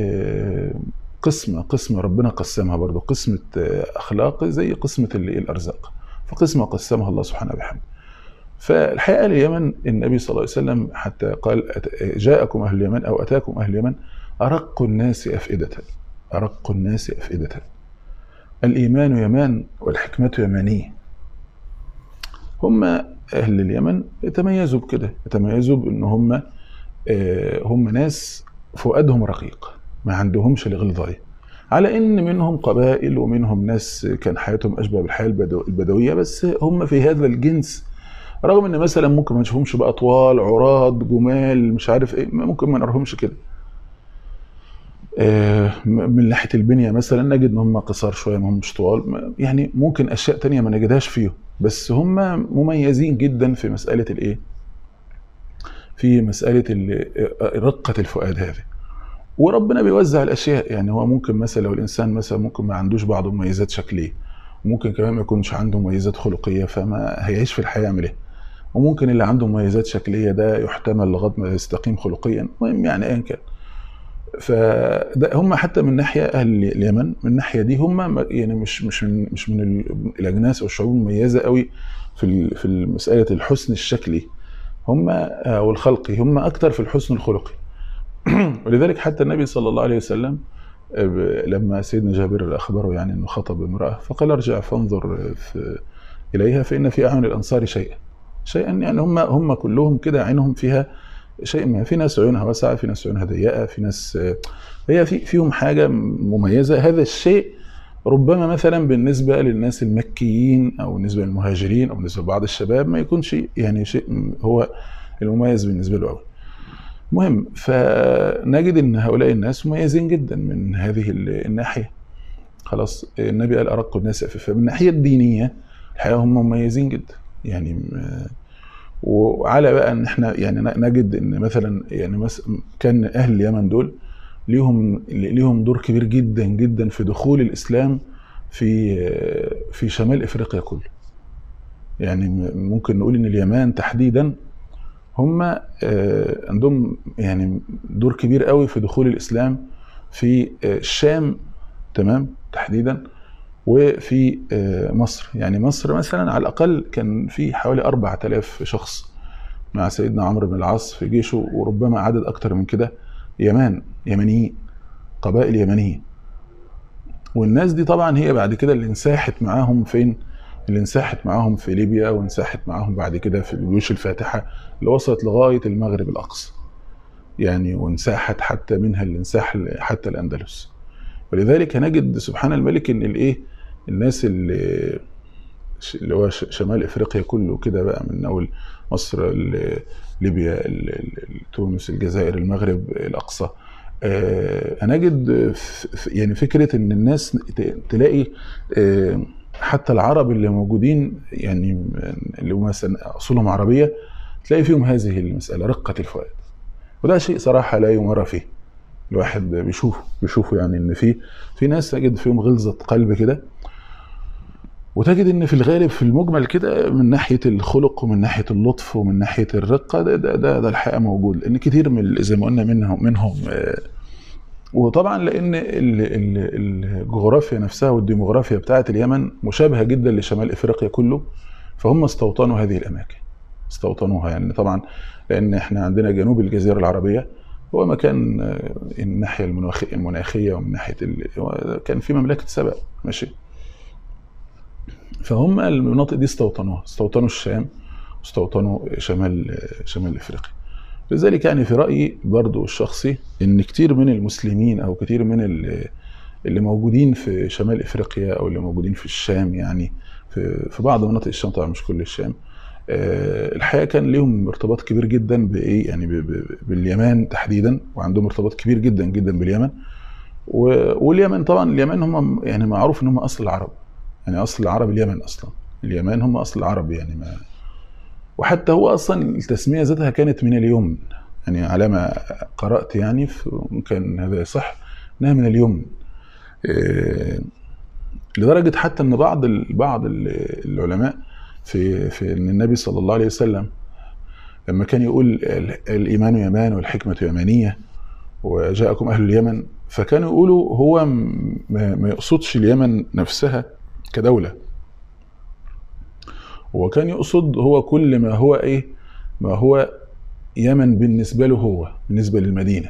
قسمه ربنا قسمها برضو، قسمه اخلاق زي قسمه الارزاق، فقسمه قسمها الله سبحانه وبحمده. فالحقيقه اليمن النبي صلى الله عليه وسلم حتى قال جاءكم اهل اليمن او اتاكم اهل اليمن ارق الناس افئده، ارق الناس افئده. الايمان يمان والحكمه يمانيه. هم اهل اليمن يتميزوا بكده، يتميزوا بان هم ناس فؤادهم رقيق، ما عندهمش الغلظايه، على ان منهم قبائل ومنهم ناس كان حياتهم اشبه بالحياه البدويه، بس هم في هذا الجنس، رغم ان مثلا ممكن ما نشوفهمش بقى طوال عراض جمال مش عارف ايه، ممكن ما نرهمش كده. من ناحيه البنيه مثلا نجد ان هم قصار شويه، ما همش طوال، يعني ممكن اشياء تانية ما نجدهاش فيهم، بس هم مميزين جدا في مساله الايه، في مساله رقه الفؤاد هذه. وربنا بيوزع الاشياء، يعني هو ممكن مثلا لو الانسان مثلا ممكن ما عندوش بعض مميزات شكليه، وممكن كمان ما يكونش عنده مميزات خلقيه، فما هيعيش في الحياه يعمل ايه؟ وممكن اللي عنده مميزات شكليه ده يحتمل لغايه ما يستقيم خلقيا، المهم يعني ايا كان. فده هم حتى من ناحيه اهل اليمن، من الناحيه دي هم يعني مش من الاجناس او الشعوب المميزه قوي في مساله الحسن الشكلي، هم والخلقي، هم اكتر في الحسن الخلقي. ولذلك حتى النبي صلى الله عليه وسلم لما سيدنا جابر اخبره يعني انه خطب امراه، فقال ارجع فانظر اليها فان في اعين الانصار شيئا، يعني هم كلهم كده عينهم فيها شيء ما، في ناس عيونها واسعه، في ناس عيونها ضيقه، في ناس هي فيهم حاجه مميزه. هذا الشيء ربما مثلا بالنسبه للناس المكيين او بالنسبه للمهاجرين او بالنسبه لبعض الشباب ما يكونش يعني شيء هو المميز بالنسبه له قوي. مهم، فنجد ان هؤلاء الناس مميزين جدا من هذه الناحيه. خلاص النبي قال ارق الناس افئده، فمن الناحيه الدينيه الحقيقه هم مميزين جدا يعني. وعلى بقى ان احنا يعني نجد ان مثلا يعني كان اهل اليمن دول ليهم دور كبير جدا جدا في دخول الاسلام في شمال افريقيا كله. يعني ممكن نقول ان اليمن تحديدا هم عندهم يعني دور كبير قوي في دخول الاسلام في الشام، تمام، تحديدا، وفي مصر. يعني مصر مثلا على الاقل كان في حوالي 4000 شخص مع سيدنا عمرو بن العاص في جيشه، وربما عدد اكتر من كده يمنيين، قبائل يمنيه. والناس دي طبعا هي بعد كده اللي انساحت معاهم فين؟ اللي انساحت معاهم في ليبيا، وانساحت معاهم بعد كده في الجيوش الفاتحه اللي وصلت لغايه المغرب الاقصى يعني، وانساحت حتى منها اللي انساح حتى الاندلس. ولذلك هنجد سبحان الملك ان الايه، الناس اللي هو شمال افريقيا كله كده بقى، من اول مصر، ليبيا، تونس، الجزائر، المغرب الاقصى، هنجد يعني فكره ان الناس تلاقي حتى العرب اللي موجودين يعني اللي هم مثلا اصولهم عربيه، تلاقي فيهم هذه المساله رقه الفؤاد. وده شيء صراحه لا يمر فيه، الواحد بيشوفه يعني ان في ناس تجد فيهم غلظه قلب كده، وتجد ان في الغالب في المجمل كده من ناحيه الخلق ومن ناحيه اللطف ومن ناحيه الرقه ده الحقيقه موجود، لان كتير من زي ما قلنا منهم وطبعا لان الجغرافيا نفسها والديموغرافيا بتاعه اليمن مشابهه جدا لشمال افريقيا كله، فهم استوطنوا هذه الاماكن، استوطنوها يعني. طبعا لان احنا عندنا جنوب الجزيره العربيه هو مكان الناحيه المناخيه، ومن ناحيه كان في مملكه سبأ، ماشي. فهم المناطق دي استوطنوها، استوطنوا الشام، واستوطنوا شمال افريقيا. لذلك يعني في رايي برضو الشخصي ان كتير من المسلمين او كتير من اللي موجودين في شمال افريقيا او اللي موجودين في الشام، يعني في بعض مناطق الشام، طبعا مش كل الشام، الحقيقه كان لهم ارتباط كبير جدا بايه يعني باليمن تحديدا، وعندهم ارتباط كبير جدا جدا باليمن. واليمن طبعا اليمن هم يعني معروف ان هم اصل العرب، يعني اصل العرب اليمن، اصلا اليمن هم اصل العرب يعني. ما وحتى هو اصلا التسميه ذاتها كانت من اليمن، يعني على ما قرات يعني كان هذا صح انها من اليمن، لدرجه حتى ان بعض العلماء في ان النبي صلى الله عليه وسلم لما كان يقول الإيمان يمان والحكمة يمانية وجاءكم أهل اليمن، فكانوا يقولوا هو ما يقصدش اليمن نفسها كدولة، وكان يقصد هو كل ما هو إيه، ما هو يمن بالنسبة له، هو بالنسبة للمدينة.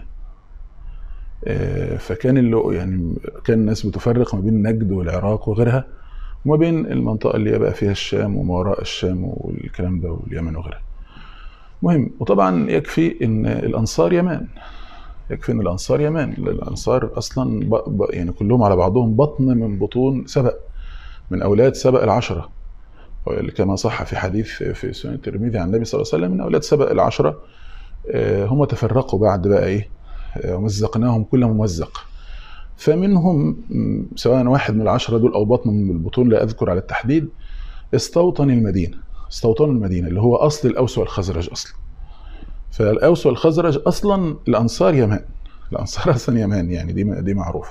فكان اللي يعني كان الناس بتفرق ما بين نجد والعراق وغيرها، وما بين المنطقة اللي بقى فيها الشام وما وراء الشام والكلام ده واليمن وغيرها. مهم. وطبعا يكفي ان الانصار يمان، يكفي ان الانصار يمان. الانصار اصلا يعني كلهم على بعضهم بطن من بطون سبأ، من اولاد سبأ العشرة، كما صح في حديث في سنن الترمذي عن النبي صلى الله عليه وسلم، من اولاد سبأ العشرة. هم تفرقوا بعد بقى ايه، مزقناهم كل ممزق. فمنهم سواء واحد من العشرة دول او بطن من البطون لا اذكر على التحديد، استوطن المدينة، استوطنوا المدينة اللي هو اصل الاوس والخزرج اصلا. فالاوس والخزرج اصلا الانصار يمان، الانصار اصلا يمان، يعني دي معروفة.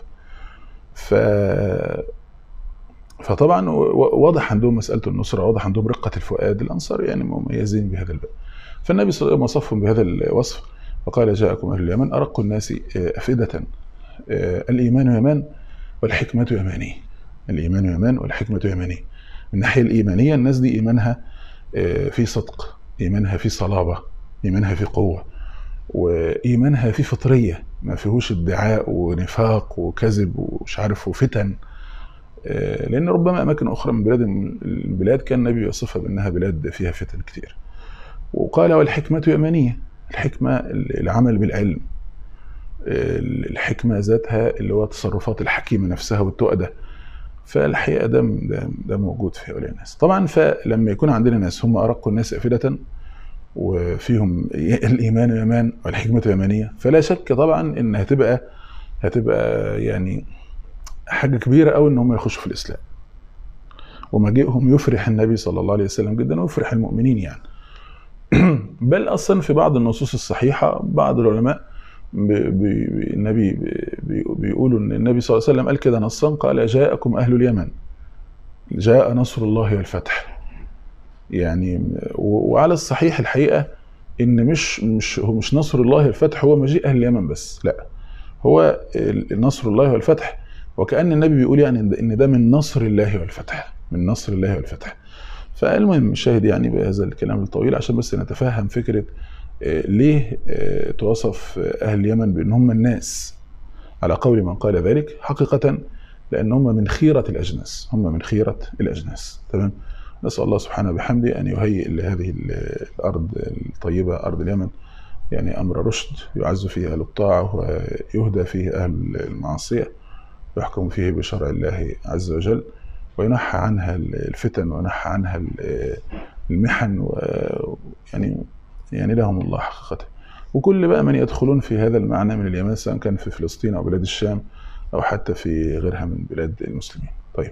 فطبعا واضح عندهم مسألة النصرة، واضح عندهم رقة الفؤاد، الانصار يعني مميزين بهذا الباب. فالنبي صلى الله عليه وسلم وصفهم بهذا الوصف وقال جاءكم اهل اليمن ارق الناس افئدة، الايمان يمان والحكمة يماني. الايمان يمان والحكمة يماني. من الناحية الايمانية الناس دي ايمانها في صدق، ايمانها في صلابة، ايمانها في قوة، وايمانها في فطرية ما فيهوش ادعاء ونفاق وكذب ومش عارف وفتن. لان ربما اماكن اخرى من البلاد كان النبي يوصفها بانها بلاد فيها فتن كتير. وقال والحكمة يمانية، الحكمة العمل بالعلم، الحكمة ذاتها اللي هو تصرفات الحكيمة نفسها والتؤدة. فالحقيقة ده موجود في هؤلاء الناس طبعا. فلما يكون عندنا ناس هم أرق الناس أفئدة وفيهم الإيمان يمان والحكمة يمانية، فلا شك طبعا إن هتبقى يعني حاجة كبيرة أوي إن هم يخشوا في الإسلام. ومجيئهم يفرح النبي صلى الله عليه وسلم جدا ويفرح المؤمنين يعني. بل أصلا في بعض النصوص الصحيحة بعض العلماء النبي بيقولوا ان النبي صلى الله عليه وسلم قال كده نصا، قال جاءكم اهل اليمن جاء نصر الله والفتح. يعني وعلى الصحيح الحقيقه ان مش نصر الله والفتح هو مجيء اهل اليمن بس، لا، هو نصر الله والفتح. وكأن النبي بيقول يعني ان ده من نصر الله والفتح، من نصر الله والفتح. فالمهم الشاهد يعني بهذا الكلام الطويل عشان بس نتفهم فكره ليه توصف أهل اليمن بأن هم الناس على قول من قال ذلك حقيقة، لأن هم من خيرة الأجناس، هم من خيرة الأجناس. تمام. نسأل الله سبحانه وبحمده أن يهيئ لهذه الأرض الطيبة أرض اليمن يعني أمر رشد يعز فيه أهل الطاعة ويهدى فيه أهل المعصية، ويحكم فيه بشرع الله عز وجل، وينحى عنها الفتن وينحى عنها المحن، يعني لهم الله حقيقة. وكل بقى من يدخلون في هذا المعنى من اليمن سواء كان في فلسطين أو بلاد الشام أو حتى في غيرها من بلاد المسلمين. طيب،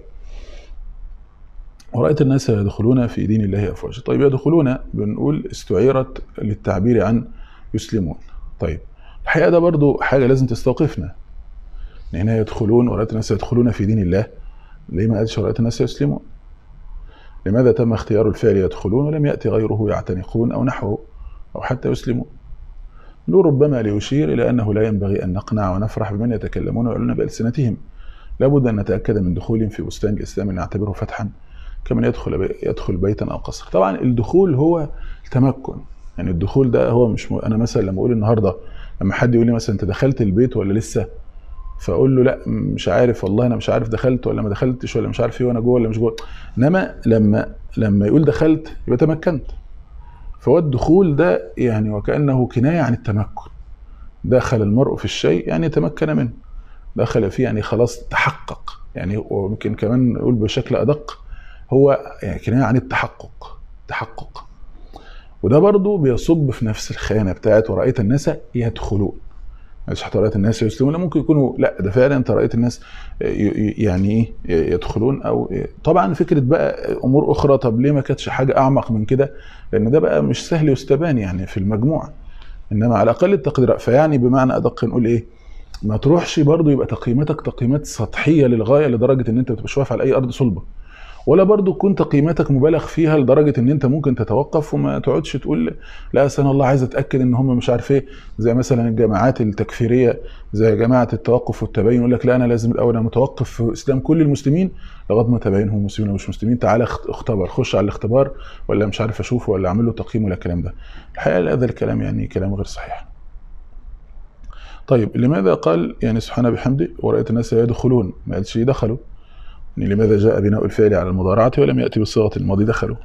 ورأيت الناس يدخلون في دين الله أفواجا. طيب، يدخلون بنقول استعيرت للتعبير عن يسلمون. طيب، الحقيقة ده برضو حاجة لازم تستوقفنا. هنا يدخلون، ورأيت الناس يدخلون في دين الله، ليه ما قالش ورأيت الناس يسلمون؟ لماذا تم اختيار الفعل يدخلون ولم يأتي غيره يعتنقون أو نحوه أو حتى يسلمون؟ نقول ربما ليشير إلى أنه لا ينبغي أن نقنع ونفرح بمن يتكلمون ويعلنون بألسنتهم، لابد أن نتأكد من دخولهم في بستان الإسلام أن نعتبره فتحا كمن يدخل بيتا أو قصر. طبعا الدخول هو التمكن، يعني الدخول ده هو مش أنا مثلا لما أقول النهاردة لما حد يقول لي مثلا أنت دخلت البيت ولا لسه، فأقول له لا مش عارف والله، أنا مش عارف دخلت ولا ما دخلتش ولا مش عارف إيه وأنا جوه ولا مش جوه. إنما لما يقول دخلت يبقى تمكنت. فهو الدخول ده يعني وكأنه كناية عن التمكن. دخل المرء في الشيء يعني تمكن منه، دخل فيه يعني خلاص تحقق، يعني وممكن كمان نقول بشكل أدق هو يعني كناية عن التحقق. وده برضو بيصب في نفس الخانة بتاعت ورأيت الناس يدخلون، مش حتى رأيت الناس يسلمون، ممكن يكونوا لا ده فعلا انت رأيت الناس يعني يدخلون. او طبعا فكرة بقى امور اخرى، طب ليه ما كانتش حاجة اعمق من كده؟ لان ده بقى مش سهل يستبان يعني في المجموعة، انما على اقل التقدير. فيعني بمعنى ادق نقول ايه، ما تروحش برضو يبقى تقييماتك تقييمات سطحية للغاية لدرجة ان انت ما تبقاش واقف على اي ارض صلبة، ولا برضو كنت قيمتك مبالغ فيها لدرجه ان انت ممكن تتوقف وما تقعدش تقول لا انا الله عايز اتاكد ان هم مش عارف ايه، زي مثلا الجماعات التكفيريه زي جماعه التوقف والتبين، يقول لك لا انا لازم الاول انا متوقف في اسلام كل المسلمين لغايه ما تبينهم مسلمين ولا مش مسلمين، تعالى اختبر، خش على الاختبار، ولا مش عارف اشوفه ولا اعمل له تقييم ولا الكلام ده. الحقيقه هذا الكلام يعني كلام غير صحيح. طيب لماذا قال يعني سبحانه بحمده ورأيت الناس يدخلون، ما قالش دخلوا؟ يعني لماذا جاء بناء الفعل على المضارعة ولم يأتي بصيغة الماضي دخلوا؟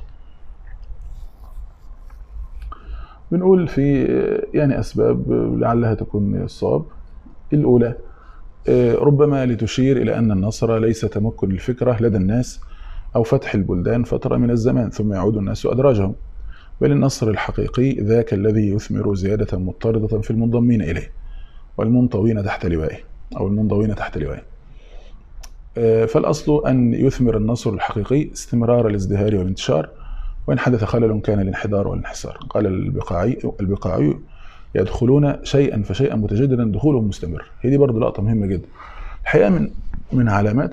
بنقول في يعني أسباب لعلها تكون الصواب. الأولى ربما لتشير إلى أن النصر ليس تمكن الفكرة لدى الناس أو فتح البلدان فترة من الزمان ثم يعود الناس أدراجهم، بل النصر الحقيقي ذاك الذي يثمر زيادة مضطردة في المنضمين إليه والمنطوين تحت لوائه أو المنضوين تحت لوائه. فالأصل أن يثمر النصر الحقيقي استمرار الازدهار والانتشار، وإن حدث خلل كان الانحدار والانحسار. قال البقاعي يدخلون شيئا فشيئا متجددا دخولهم مستمر. هي دي برضو لقطة مهمة جدا الحقيقة من علامات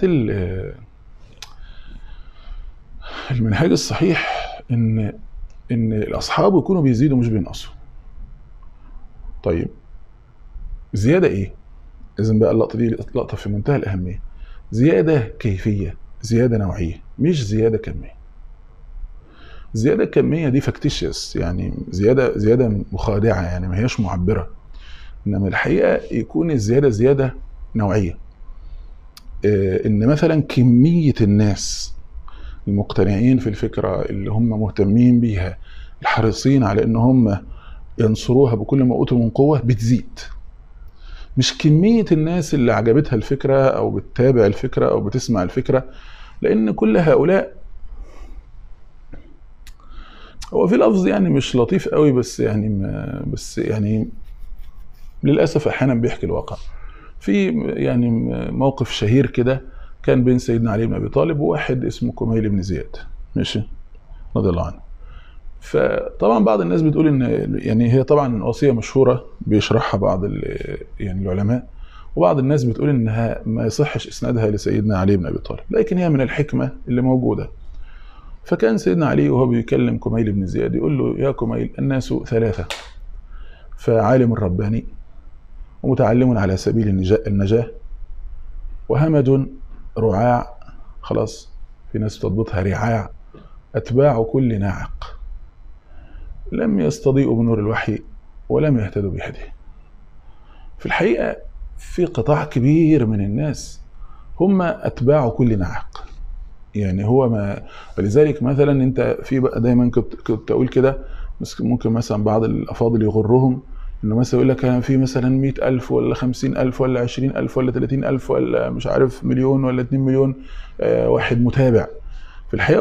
المنهاج الصحيح إن الأصحاب يكونوا بيزيدوا مش بينقصوا. طيب زيادة إيه؟ إذن بقى اللقطة دي لقطة في منتهى الأهمية. زيادة كيفية، زيادة نوعية، مش زيادة كمية. الزيادة الكمية دي فاكتيشيس، يعني زيادة مخادعة، يعني ما هيش معبرة. إنما الحقيقة يكون الزيادة زيادة نوعية. إن مثلا كمية الناس المقتنعين في الفكرة اللي هم مهتمين بيها الحريصين على إن هم ينصروها بكل ما أوتوا من قوة بتزيد، مش كمية الناس اللي عجبتها الفكرة أو بتتابع الفكرة أو بتسمع الفكرة. لأن كل هؤلاء هو في لفظ يعني مش لطيف قوي، بس يعني للأسف أحيانا بيحكي الواقع. في يعني موقف شهير كده كان بين سيدنا علي بن أبي طالب وواحد اسمه كميل بن زياد، ماشي، رضي الله عنه. فطبعا بعض الناس بتقول ان يعني هي طبعا وصية مشهورة بيشرحها بعض يعني العلماء، وبعض الناس بتقول انها ما يصحش اسنادها لسيدنا علي بن ابي طالب، لكن هي من الحكمة اللي موجودة. فكان سيدنا علي وهو بيكلم كميل بن زياد يقول له يا كميل الناس ثلاثة، فعالم رباني ومتعلم على سبيل النجاة وهمج رعاع، خلاص في ناس تضبطها رعاع، أتباع كل ناعق، لم يستضيئوا بنور الوحي ولم يهتدوا بهديه. في الحقيقة في قطاع كبير من الناس هم أتباع كل ناعق، يعني هو ما، ولذلك مثلا انت في بقى دايما كنت اقول كده، ممكن مثلا بعض الافاضل يغرهم انه مثلا يقول لك انا في مثلا 100,000 ولا 50,000 ولا 20,000 ولا 30,000 ولا مش عارف مليون ولا 2 مليون واحد متابع. في الحقيقة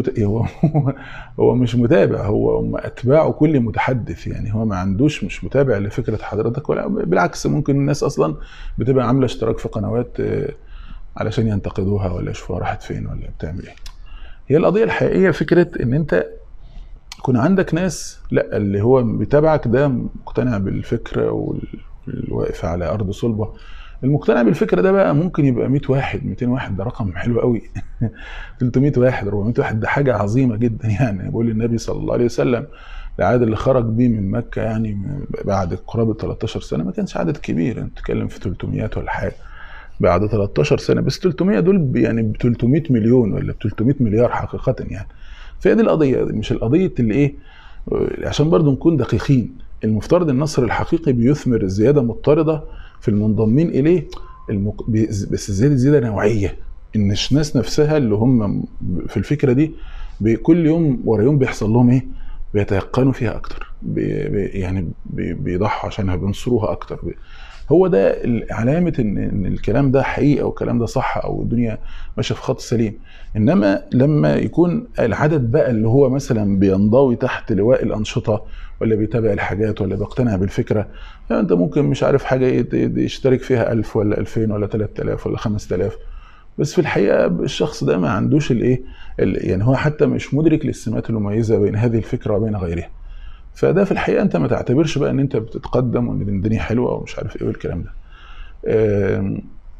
هو مش متابع، هو أتباع كل متحدث، يعني هو ما عندوش مش متابع لفكرة حضرتك، ولا بالعكس ممكن الناس أصلا بتبقى عاملة اشتراك في قنوات علشان ينتقدوها ولا يشوفوها راحت فين ولا بتعمل ايه. هي القضية الحقيقية فكرة ان انت يكون عندك ناس لا اللي هو بيتابعك ده مقتنع بالفكرة والواقف على أرض صلبة. المقتنع بالفكرة ده بقى ممكن يبقى 100 واحد 200 واحد، ده رقم حلو قوي 300 واحد 400 واحد، ده حاجة عظيمة جدا. يعني بقول النبي صلى الله عليه وسلم العدد اللي خرج بيه من مكة يعني بعد قرابة 13 سنة ما كانش عدد كبير، انت تتكلم في 300 ولا حاجة بعد 13 سنة، بس 300 دول يعني ب 300 مليون ولا ب 300 مليار حقيقة يعني. فهي دي القضية، مش القضية اللي ايه، عشان برضو نكون دقيقين. المفترض النصر الحقيقي بيثمر الزيادة مضطردة في المنضمين إليه، بس زيادة نوعية، إن الناس نفسها اللي هم في الفكرة دي كل يوم ورا يوم بيحصل لهم إيه، بيتيقنوا فيها أكتر، يعني بيضحوا عشانها، بينصروها أكتر. هو ده علامة إن الكلام ده حقيقة والكلام ده صح أو الدنيا ماشية في خط سليم. إنما لما يكون العدد بقى اللي هو مثلا بينضوي تحت لواء الأنشطة ولا بيتابع الحاجات ولا بيقتنع بالفكرة، يعني أنت ممكن مش عارف حاجة يشترك فيها 1000 ولا 2000 ولا 3000 ولا 5000، بس في الحقيقة الشخص ده ما عندوش الإيه، يعني هو حتى مش مدرك للسمات المميزة بين هذه الفكرة وبين غيرها. فده في الحقيقة انت ما تعتبرش بقى ان انت بتتقدم وان الدنيا حلوة ومش عارف ايه والكلام ده.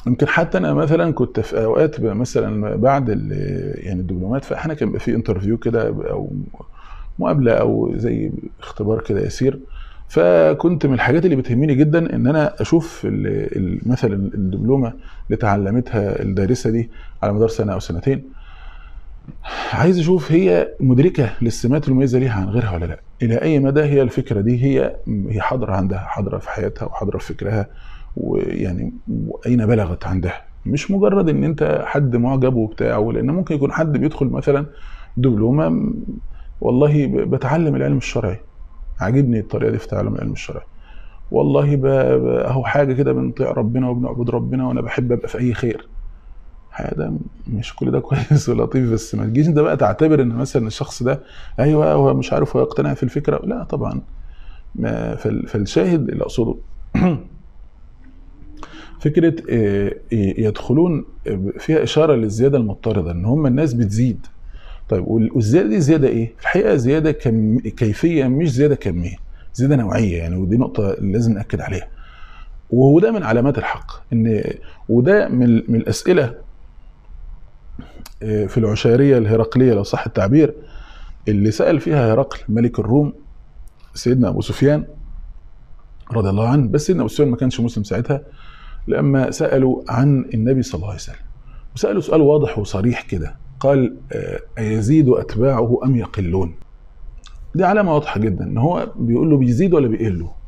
يمكن حتى انا مثلا كنت في اوقات مثلا بعد يعني الدبلومات، فاحيانا كان بيبقى في انترفيو كده او مقابله او زي اختبار كده يسير. فكنت من الحاجات اللي بتهمني جدا ان انا اشوف مثلا الدبلومه اللي اتعلمتها الدارسه دي على مدار سنه او سنتين، عايز اشوف هي مدركه للسمات المميزه ليها عن غيرها ولا لا، الى اي مدى هي الفكره دي هي حاضره عندها، حاضره في حياتها وحاضره في فكرها، ويعني اين بلغت عندها. مش مجرد ان انت حد معجب وبتاع، لان ممكن يكون حد بيدخل مثلا دبلومه والله بتعلم العلم الشرعي، عاجبني الطريقه دي في تعلم العلم الشرعي، والله اهو حاجه كده بنطيع ربنا وبنعبد ربنا وانا بحب ابقى في اي خير. هذا مش كل ده كويس ولطيف، بس ما تجيش انت بقى تعتبر ان مثلا الشخص ده ايوه هو مش عارف هو يقتنع في الفكره، لا طبعا. فالشاهد اللي اقصده فكره يدخلون فيها اشاره للزياده المضطرده، ان هم الناس بتزيد. طيب والزياده دي زياده ايه؟ في الحقيقه زياده كيفيه مش زياده كميه، زياده نوعيه يعني، ودي نقطه لازم ناكد عليها. وده من علامات الحق، ان وده من الاسئله في العشاريه الهرقليه لو صح التعبير، اللي سال فيها هرقل ملك الروم سيدنا ابو سفيان رضي الله عنه، بس سيدنا ابو سفيان ما كانش مسلم ساعتها، لما سالوا عن النبي صلى الله عليه وسلم، وسالوا سؤال واضح وصريح كده، قال ايزيد اتباعه ام يقلون؟ دي علامه واضحه جدا ان هو بيقول له بيزيد ولا بيقل له.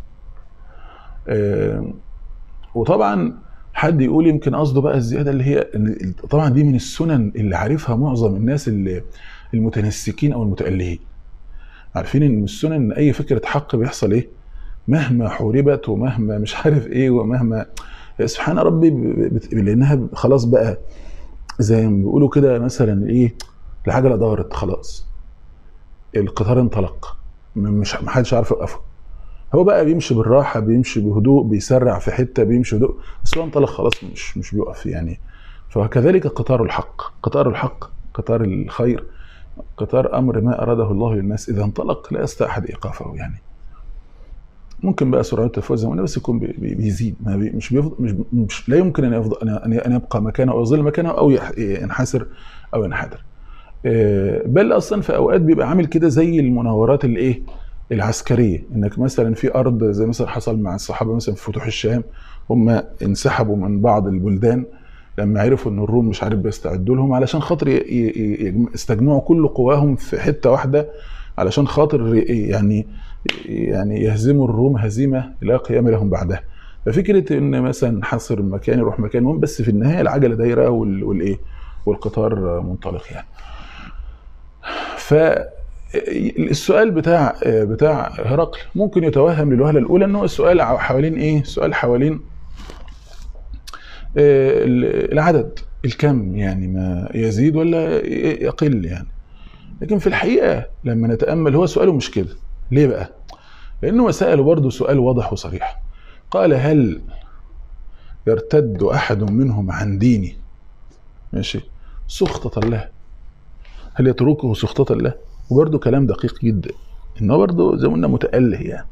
وطبعا حد يقول يمكن قصده بقى الزياده اللي هي طبعا دي من السنن اللي عارفها معظم الناس اللي المتنسكين او المتألهين، عارفين ان السنن ان اي فكره حق بيحصل ايه، مهما حوربت ومهما مش عارف ايه ومهما سبحان ربي لانها خلاص بقى زي ما بيقولوا كده مثلا ايه، العجله دارت خلاص، القطار انطلق، مش محدش عارف يوقفه، هو بقى بيمشي بالراحه، بيمشي بهدوء، بيسرع في حته، بيمشي بهدوء، بس هو انطلق خلاص، مش بيوقف يعني. فكذلك قطار الحق، قطار الحق، قطار الخير، قطار امر ما اراده الله للناس اذا انطلق لا يستطيع احد ايقافه يعني. ممكن بقى سرعته تفوز زي ما بس يكون بيزيد، ما بي مش بيفضل، مش لا يمكن ان يفضل ان يبقى مكانه او يظل مكانه او ينحسر او ينحدر. بل اصلا في اوقات بيبقى عامل كده زي المناورات الايه العسكريه، انك مثلا في ارض زي مثلا حصل مع الصحابه مثلا في فتوح الشام، هم انسحبوا من بعض البلدان لما عرفوا ان الروم مش عارف بيستعدوا لهم علشان خاطر يستجمعوا كل قواهم في حته واحده علشان خاطر يعني يهزموا الروم هزيمه لا قيام لهم بعدها. ففكره ان مثلا حصر مكان يروح مكان مهم، بس في النهايه العجله دايره والايه والقطار منطلق يعني. فالسؤال بتاع هرقل ممكن يتوهم للوهله الاولى انه السؤال حوالين ايه؟ سؤال حوالين العدد، الكم يعني، ما يزيد ولا يقل يعني. لكن في الحقيقه لما نتامل هو سؤاله مش كده. ليه بقى؟ لانه سأله برضه سؤال واضح وصريح، قال هل يرتد احد منهم عن ديني ماشي سخطة له؟ هل يتركه سخطة له؟ وبرضه كلام دقيق جدا، انه برضه زي ما قلنا متأله يعني.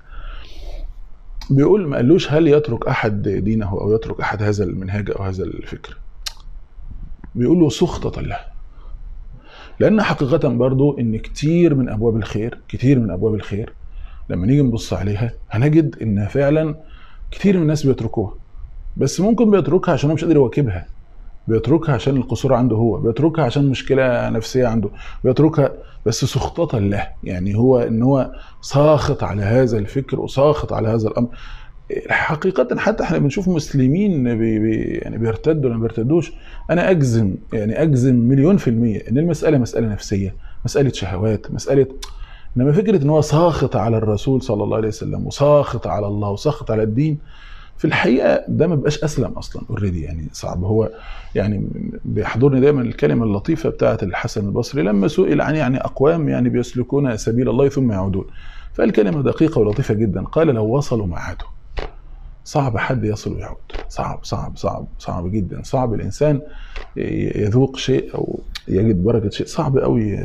بيقول ما قالوش هل يترك احد دينه او يترك احد هذا المنهج او هذا الفكر، بيقول له سخطة له. لان حقيقة برضه ان كتير من ابواب الخير لما نيجي نبص عليها هنجد ان فعلا كتير من الناس بيتركوها، بس ممكن بيتركها عشان هو مش قادر يواكبها، بيتركها عشان القصور عنده هو، بيتركها عشان مشكلة نفسية عنده، بيتركها بس سخطة له، يعني هو ان هو ساخط على هذا الفكر وساخط على هذا الامر. حقيقة حتى احنا بنشوف مسلمين يعني بيرتدوا ولا ما بيرتدوش، انا اجزم 1,000,000% ان المسألة مسألة نفسية، مسألة شهوات، مسألة، انما فكرة ان هو ساخط على الرسول صلى الله عليه وسلم وساخط على الله وساخط على الدين، في الحقيقة ده ما بقاش اسلم اصلا اوريدي يعني، صعب. هو يعني بيحضرني دايما الكلمة اللطيفة بتاعت الحسن البصري لما سئل عن يعني اقوام يعني بيسلكون سبيل الله ثم يعودون، فالكلمة دقيقة ولطيفة جدا، قال لو وصلوا ما عادوا. صعب حد يصل ويعود، صعب جدا، صعب الانسان يذوق شيء او يجد بركة شيء، صعب قوي،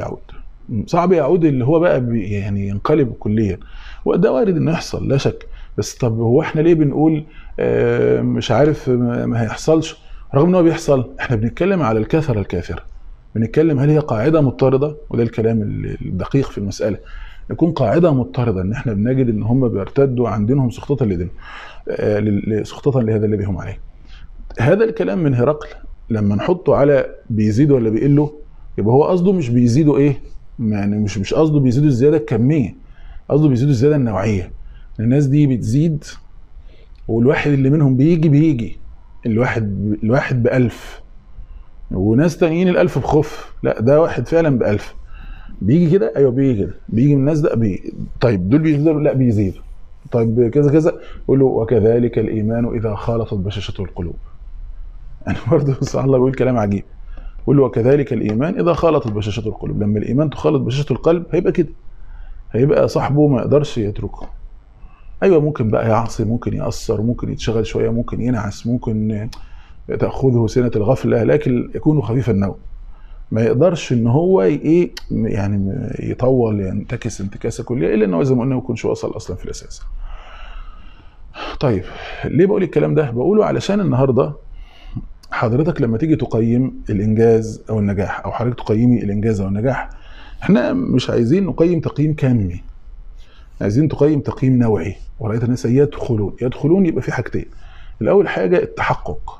صعب يعود اللي هو بقى يعني ينقلب كليا، وده وارد انه يحصل لا شك. بس طب هو احنا ليه بنقول مش عارف ما هيحصلش رغم ان هو بيحصل؟ احنا بنتكلم على الكثره الكافره، بنتكلم هل هي قاعده مضطرده، وده الكلام الدقيق في المساله. يكون قاعده مضطرده ان احنا بنجد ان هم بيرتدوا عن دينهم سخطه لدينهم، سخطه لهذا الذي هم عليه. هذا الكلام من هرقل لما نحطه على بيزيدوا ولا بيقلوا، يبقى هو قصده مش بيزيدوا ايه، يعني مش قصده بيزيدوا الزياده الكميه، قصده بيزيدوا الزياده النوعيه. الناس دي بتزيد، والواحد اللي منهم بيجي الواحد ب1000، وناس تانيين ال1000 بخف. لا ده واحد فعلا ب1000 بيجي كده، ايوه بيجي كده، بيجي من الناس ده طيب دول بيزيدوا؟ لا بيزيدوا. طيب كذا كذا، يقول له وكذلك الايمان اذا خالطت بشاشه القلوب. يعني برضه سبحان الله بيقول كلام عجيب، يقول له وكذلك الايمان اذا خالطت بشاشه القلوب. لما الايمان تخالط بشاشه القلب هيبقى كده، هيبقى صاحبه ما يقدرش يتركه. ايوه ممكن بقى يعصي، ممكن يأثر، ممكن يتشغل شويه، ممكن ينعس، ممكن تأخذه سنة الغفلة، لكن يكون خفيف النوم. ما يقدرش ان هو ايه يعني يطول ينتكس انتكاسه كليه، الا انه زي ما قلنا ما يكونش وصل اصلا في الاساس. طيب ليه بقول الكلام ده؟ بقوله علشان النهارده حضرتك لما تيجي تقيم الانجاز او النجاح، او حضرتك تقيمي الانجاز او النجاح، احنا مش عايزين نقيم تقييم كمي، عايزين تقيم تقييم نوعي. ورأيت الناس يدخلون يبقى في حاجتين. الاول حاجه التحقق،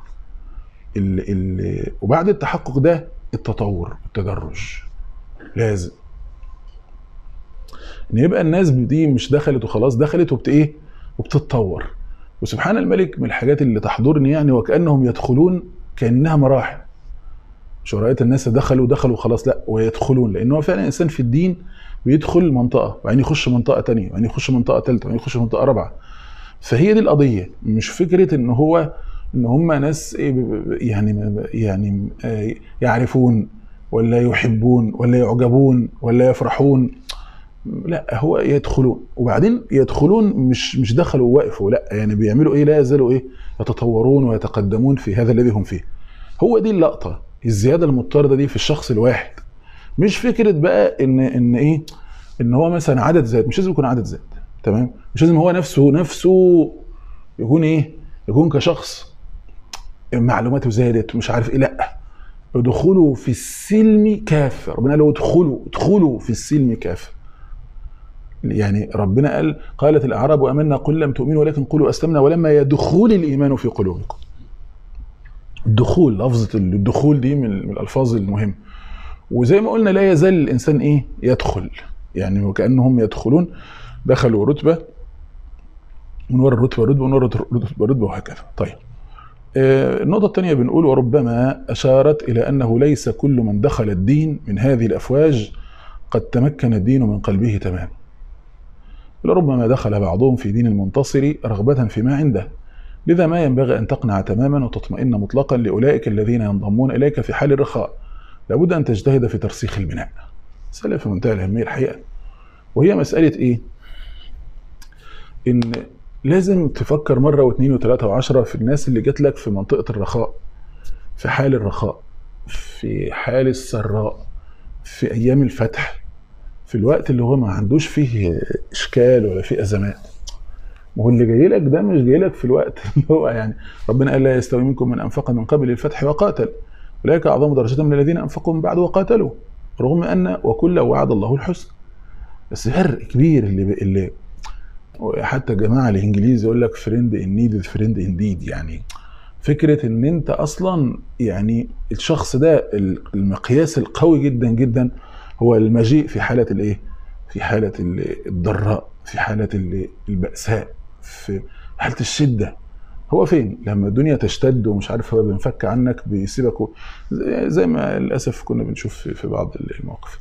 وبعد التحقق ده التطور، التدرج. لازم ان يبقى الناس دي مش دخلت وخلاص، دخلت وبتتطور. وسبحان الملك من الحاجات اللي تحضرني يعني وكأنهم يدخلون كأنها مراحل. مش رأيت الناس دخلوا خلاص، لا ويدخلون، لأنه فعلا الإنسان في الدين بيدخل منطقة وبعدين يخش منطقة تانية وبعدين يخش منطقة ثالثة وبعدين يخش منطقة رابعة. فهي دي القضية، مش فكرة ان هم ناس يعني يعرفون ولا يحبون ولا يعجبون ولا يفرحون. لا هو يدخلون، وبعدين يدخلون مش دخلوا ووقفوا، لا يعني بيعملوا لا يزالوا يتطورون ويتقدمون في هذا الذي هم فيه. هو دي اللقطة، الزيادة المضطردة دي في الشخص الواحد. مش فكرة بقى ان هو مثلا عدد ذات، مش لازم يكون عدد ذات، تمام؟ مش لازم هو نفسه يكون يكون كشخص معلوماته زادت مش عارف لا. ادخلوا في السلم كافة، ربنا قال ادخلوا في السلم كافة. يعني ربنا قالت الأعراب آمنا قل لم تؤمنوا ولكن قولوا أسلمنا ولما يدخل الإيمان في قلوبكم. الدخول، لفظة الدخول دي من الألفاظ المهمة. وزي ما قلنا لا يزال الإنسان يدخل، يعني وكأنهم يدخلون، دخلوا رتبة من وراء الرتبة رتبة، من وراء الرتبة رتبة، وهكذا. طيب النقطة الثانية بنقول وربما أشارت إلى أنه ليس كل من دخل الدين من هذه الأفواج قد تمكن الدين من قلبه تماما. لربما دخل بعضهم في دين المنتصر رغبة فيما عنده، لذا ما ينبغي أن تقنع تماما وتطمئن مطلقا لأولئك الذين ينضمون إليك في حال الرخاء. لابد أن تجتهد في ترسيخ البناء. مسألة في منتهى الأهمية الحقيقة، وهي مسألة إن لازم تفكر مرة واثنين وثلاثة وعشرة في الناس اللي جات لك في منطقة الرخاء، في حال الرخاء، في حال السراء، في أيام الفتح، في الوقت اللي هو ما عندوش فيه إشكال ولا فيه أزمات. وهو اللي جاي لك ده مش جاي لك في الوقت اللي هو يعني ربنا قال لا يستوي منكم من أنفق من قبل الفتح وقاتل أولئك أعظم درجة من الذين أنفقوا من بعد وقاتلوا، رغم أن وكل وعد الله الحسنى. بس فرق كبير اللي حتى الجماعة الإنجليزي يقول لك فريند إن نيد فريند إن ديد. يعني فكرة إن أنت أصلا يعني الشخص ده المقياس القوي جدا جدا هو المجيء في حالة في حالة الضراء، في حالة البأساء، في حالة الشدة. هو فين؟ لما الدنيا تشتد ومش عارف هو بينفك عنك بيسيبك، زي ما للأسف كنا بنشوف في بعض المواقف.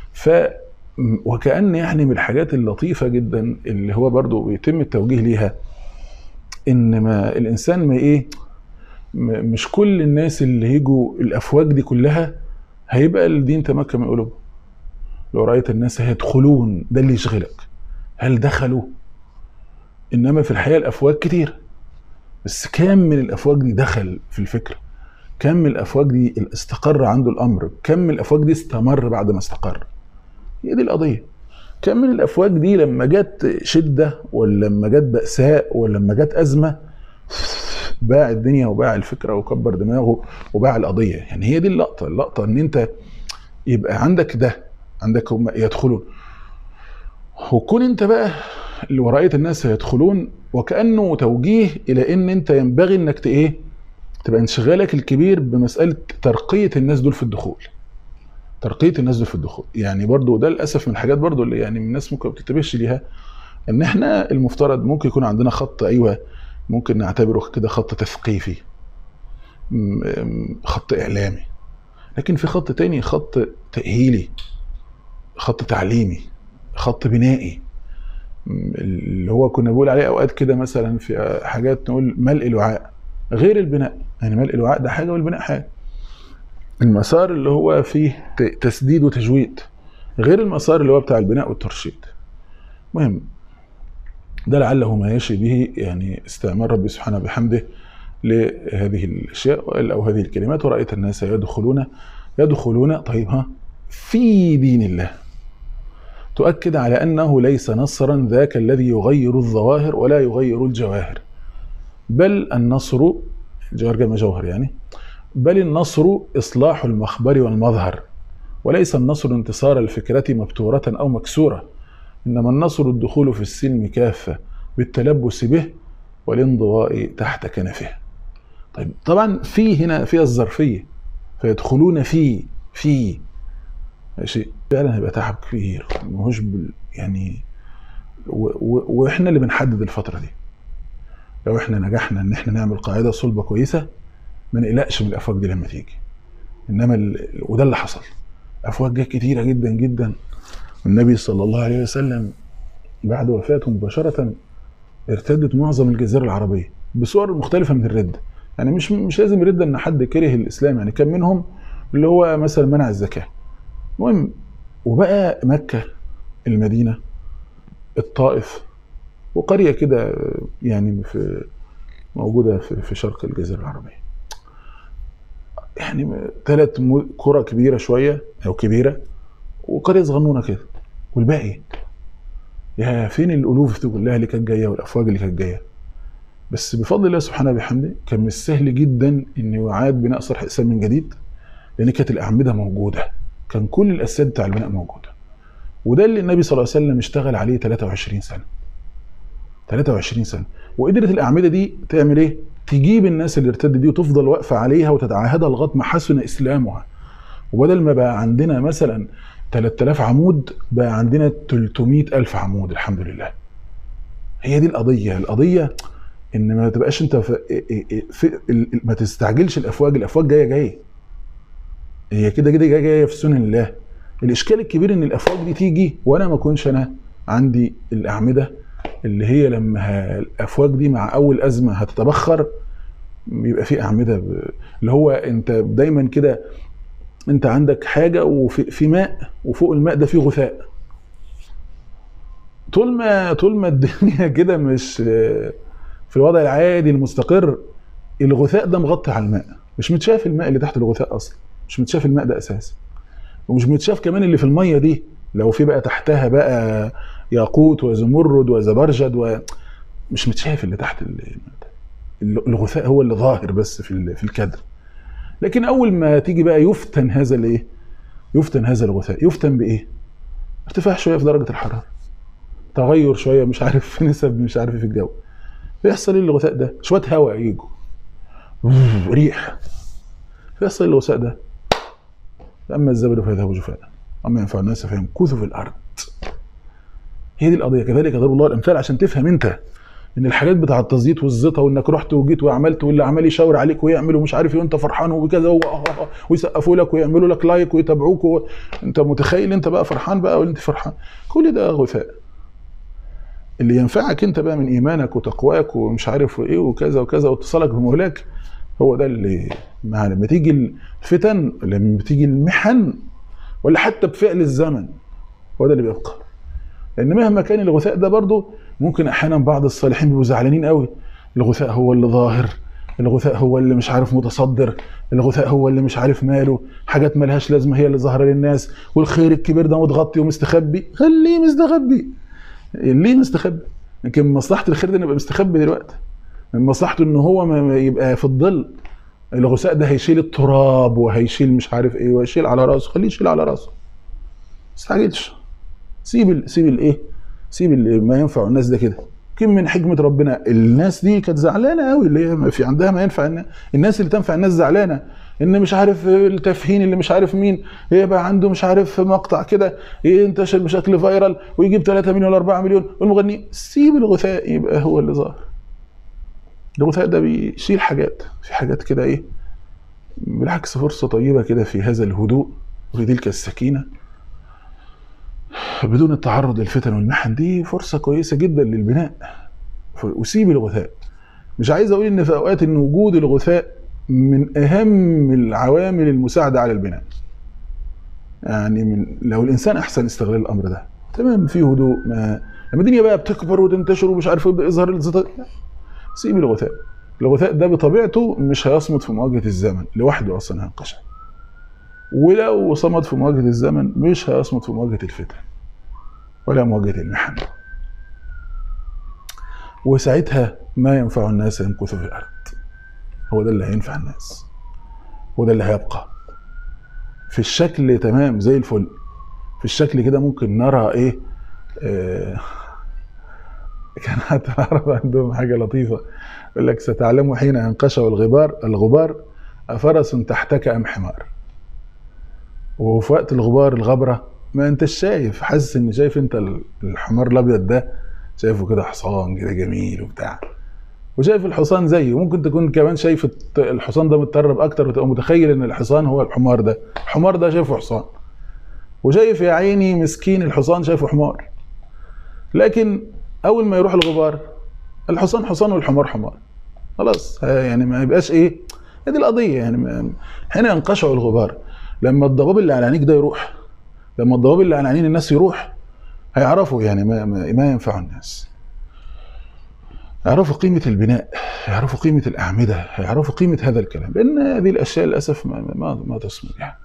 وكأن يعني من الحاجات اللطيفة جدا اللي هو برضو بيتم التوجيه ليها ان ما الانسان مش كل الناس اللي هيجوا الافواج دي كلها هيبقى الدين تمكن من قلوبهم. لو رأيت الناس هيدخلون، ده اللي يشغلك، هل دخلوا؟ انما في الحقيقة الافواج كتير، بس كم من الافواج دي دخل في الفكرة؟ كم من الافواج دي استقر عنده الامر؟ كم من الافواج دي استمر بعد ما استقر؟ هي دي القضية. كم من الافواج دي لما جت شده ولا لما جت بأساء ولا لما جت ازمه باع الدنيا وباع الفكره وكبر دماغه وباع القضيه. يعني هي دي اللقطه ان انت يبقى عندك ده، عندك هم يدخلون، وكون انت بقى اللي ورأيت الناس يدخلون، وكأنه توجيه الى ان انت ينبغي انك ايه، تبقى انشغالك الكبير بمسألة ترقية الناس دول في الدخول. ترقية الناس دول في الدخول، يعني برضو ده للأسف من الحاجات برضو اللي يعني الناس ممكن ما بتنتبهش ليها، ان احنا المفترض ممكن يكون عندنا خط، ايوه ممكن نعتبره كده خط تثقيفي، خط اعلامي، لكن في خط تاني، خط تأهيلي، خط تعليمي، خط بنائي، اللي هو كنا بنقول عليه اوقات كده مثلا في حاجات نقول ملء الوعاء غير البناء. يعني ملء الوعاء ده حاجه والبناء حاجه. المسار اللي هو فيه تسديد وتجويد غير المسار اللي هو بتاع البناء والترشيد. مهم، ده لعله ما يشي به يعني استعمال ربي سبحانه بحمده لهذه الاشياء او هذه الكلمات. ورأيت الناس يدخلون طيب ها في دين الله، تؤكد على أنه ليس نصرا ذاك الذي يغير الظواهر ولا يغير الجواهر، بل النصر جوهر جمع جوهر يعني، بل النصر إصلاح المخبر والمظهر، وليس النصر انتصار الفكرة مبتورة أو مكسورة، إنما النصر الدخول في السلم كافة بالتلبس به والانضواء تحت كنفه. طيب طبعا في هنا فيها الظرفية، فيدخلون في شيء فعلا هيبقى تعب كبير، ماهوش يعني واحنا اللي بنحدد الفتره دي. لو احنا نجحنا ان احنا نعمل قاعده صلبه كويسه ما نقلقش من الافواج دي لما تيجي. انما وده اللي حصل، افواج جت كتيره جدا جدا. النبي صلى الله عليه وسلم بعد وفاته مباشره ارتدت معظم الجزيره العربيه بصور مختلفه من الرده. يعني مش لازم الرده ان حد كره الاسلام، يعني كان منهم اللي هو مثلا منع الزكاه. المهم، وبقى مكة، المدينة، الطائف، وقرية كده يعني موجودة في شرق الجزيرة العربية، يعني 3 قرى كبيرة شوية أو كبيرة وقرية صغنونة كده، والباقي يا فين الألوف دي كلها اللي كانت جاية والأفواج اللي كانت جاية. بس بفضل الله سبحانه وبحمده كان من السهل جدا إن يعاد بناء صرح الإسلام من جديد، لأن كانت الأعمدة موجودة، كان كل الأساسيات بتاع البناء موجودة. وده اللي النبي صلى الله عليه وسلم اشتغل عليه 23 سنة. 23 سنة، وقدرت الأعمدة دي تعمل إيه؟ تجيب الناس اللي ارتدت دي وتفضل واقفة عليها وتتعاهدها لغاية ما حسن إسلامها. وبدل ما بقى عندنا مثلا 3000 عمود بقى عندنا 300,000 عمود الحمد لله. هي دي القضية إن ما تبقاش أنت ما تستعجلش الأفواج جاية. هي كده جايه في سنن الله. الاشكال الكبير ان الافواج دي تيجي وانا ما اكونش انا عندي الاعمده اللي هي لما الافواج دي مع اول ازمه هتتبخر بيبقى في اعمده اللي هو انت دايما كده انت عندك حاجه وفي ماء وفوق الماء ده في غثاء. طول ما الدنيا كده مش في الوضع العادي المستقر، الغثاء ده مغطي على الماء، مش متشاف الماء اللي تحت الغثاء اصلا، مش متشاف الماء ده اساسا، ومش متشاف كمان اللي في الميه دي لو في بقى تحتها بقى ياقوت وزمرد وزبرجد مش متشاف اللي تحت الغثاء، هو اللي ظاهر بس في الكدر. لكن اول ما تيجي بقى يفتن هذا الغثاء، يفتن بايه؟ ارتفاع شويه في درجه الحراره، تغير شويه مش عارف في نسب مش عارف في الجو، فيحصل الغثاء ده شويه هواء يجوا ريح، فيحصل الغثاء ده، فاما الزبد فيذهب جفاء اما ينفع الناس فيمكثوا في الارض. هي دي القضيه. كذلك يضرب الله الامثال عشان تفهم انت ان الحاجات بتاع التزييط والزيطه وانك رحت وجيت وعملت واللي عمال يشاور عليك ويعمل ومش عارف ايه وانت فرحان وكذا ويسقفوا لك ويعملوا لك لايك ويتابعوك انت متخيل انت بقى فرحان بقى ولا انت فرحان؟ كل ده غثاء. اللي ينفعك انت بقى من ايمانك وتقواك ومش عارف ايه وكذا وكذا واتصالك بمولاك، هو ده اللي لما تيجي الفتن، لما تيجي المحن، ولا حتى بفعل الزمن، هو ده اللي بيبقى. لان مهما كان الغثاء ده برضه ممكن احيانا بعض الصالحين بيبقوا زعلانين قوي، الغثاء هو اللي ظاهر الغثاء هو اللي مش عارف متصدر، الغثاء هو اللي مش عارف ماله، حاجات مالهاش لازمه هي اللي ظاهره للناس، والخير الكبير ده متغطي ومستخبي. خليه مستخبي. ليه مستخبي؟ يمكن مصلحه الخير ده يبقى مستخبي دلوقتي، من مصلحته ان هو ما يبقى في الظل. الغثاء ده هيشيل التراب وهيشيل مش عارف ايه وهيشيل على راسه، خليه يشيل على راسه. ما تستعجلش. سيب الايه؟ سيب ما ينفع الناس ده كده. كم من حكمه ربنا، الناس دي كانت زعلانه قوي، اللي هي في عندها ما ينفع الناس اللي تنفع الناس زعلانه ان مش عارف التفهين اللي مش عارف مين يبقى عنده مش عارف مقطع كده ينتشر بشكل فايرال ويجيب 3 مليون ولا 4 مليون والمغني. سيب الغثاء يبقى هو اللي ظاهر. الغثاء ده بيشيل حاجات، في حاجات كده ايه، بالعكس فرصه طيبه كده في هذا الهدوء وفي تلك السكينه بدون التعرض للفتن والمحن. دي فرصه كويسه جدا للبناء. وسيب الغثاء. مش عايز اقول ان في اوقات ان وجود الغثاء من اهم العوامل المساعده على البناء. يعني لو الانسان احسن استغلال الامر ده تمام، في هدوء، ما لما الدنيا بقى بتكبر وتنتشر ومش عارف يبدا يظهر الزيطه، سيب الغثاء. الغثاء ده بطبيعته مش هيصمد في مواجهه الزمن لوحده، اصلا هينقشع. ولو صمد في مواجهه الزمن مش هيصمد في مواجهه الفتن ولا مواجهه المحن. وساعتها ما ينفع الناس يمكثوا في الارض. هو ده اللي هينفع الناس، هو ده اللي هيبقى في الشكل تمام زي الفل. في الشكل كده ممكن نرى ايه، كان حتى العرب عندهم حاجه لطيفه يقول لك ستعلم حين ينقشع الغبار افرس تحتك ام حمار. وفي وقت الغبره ما انتش شايف، حاسس ان شايف انت الحمار الابيض ده، شايفه كده حصان كده جميل وبتاع، وشايف الحصان زيه. ممكن تكون كمان شايف الحصان ده متدرب اكتر وتبقى متخيل ان الحصان هو الحمار ده، الحمار ده شايفه حصان، وشايف يا عيني مسكين الحصان شايفه حمار. لكن اول ما يروح الغبار الحصان حصان والحمار حمار، خلاص يعني ما يبقاش ايه. دي القضيه يعني. هنا ينقشع الغبار لما الضباب اللي على عينيك ده يروح، لما الضباب اللي على عينين الناس يروح، هيعرفوا يعني ما ينفع الناس. يعرفوا قيمة البناء، يعرفوا قيمة الأعمدة، يعرفوا قيمة هذا الكلام، لأن هذه الأشياء للأسف ما تصمد يعني.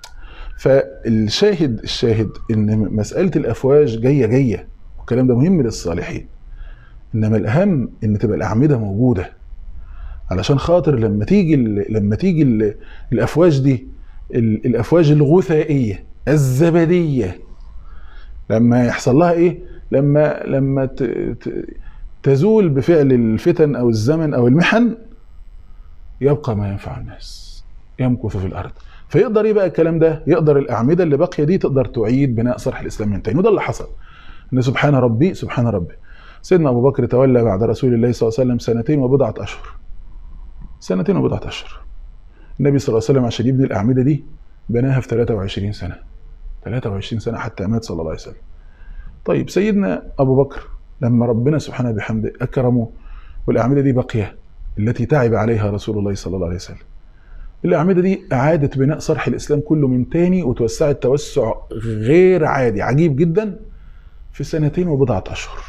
فالشاهد إن مسألة الأفواج جاية، والكلام ده مهم للصالحين. إنما الأهم إن تبقى الأعمدة موجودة، علشان خاطر لما تيجي الأفواج دي، الأفواج الغثائية الزبدية، لما يحصل لها إيه؟ لما تزول بفعل الفتن أو الزمن أو المحن، يبقى ما ينفع الناس، يمكث في الأرض. فيقدر ايه بقى الكلام ده؟ يقدر الأعمدة اللي باقية دي تقدر تعيد بناء صرح الإسلام من تاني. وده اللي حصل. إن سبحان ربي سيدنا أبو بكر تولى بعد رسول الله صلى الله عليه وسلم 2 وبضعة أشهر. 2 وبضعة أشهر. النبي صلى الله عليه وسلم عشان يبني الأعمدة دي بناها في 23 سنة. 23 سنة حتى مات صلى الله عليه وسلم. طيب سيدنا أبو بكر لما ربنا سبحانه بحمده أكرمه والأعمدة دي باقية التي تعب عليها رسول الله صلى الله عليه وسلم، الأعمدة دي أعادت بناء صرح الإسلام كله من تاني، وتوسعت توسع غير عادي عجيب جدا في 2 وبضعة أشهر.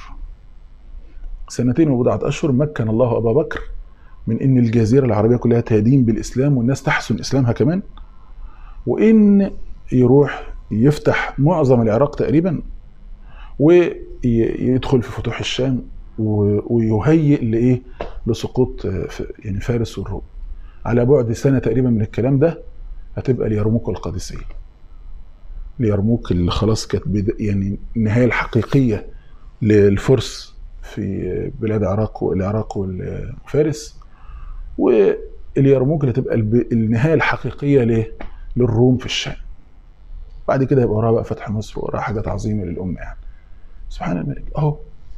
2 وبضعة أشهر مكن الله أبا بكر من إن الجزيرة العربية كلها تدين بالإسلام والناس تحسن إسلامها كمان، وإن يروح يفتح معظم العراق تقريبا، ويدخل في فتوح الشام، ويهيئ لإيه؟ لسقوط يعني فارس والروم. على بعد سنة تقريبا من الكلام ده هتبقى اليرموك والقادسية. اليرموك اللي خلاص كانت يعني النهاية الحقيقية للفرس في بلاد العراق والفارس، واليرموك اللي تبقى النهاية الحقيقية للروم في الشام. بعد كده يبقى وراها بقى فتح مصر، وراها حاجات عظيمة للأمة يعني. سبحان الملك. اهو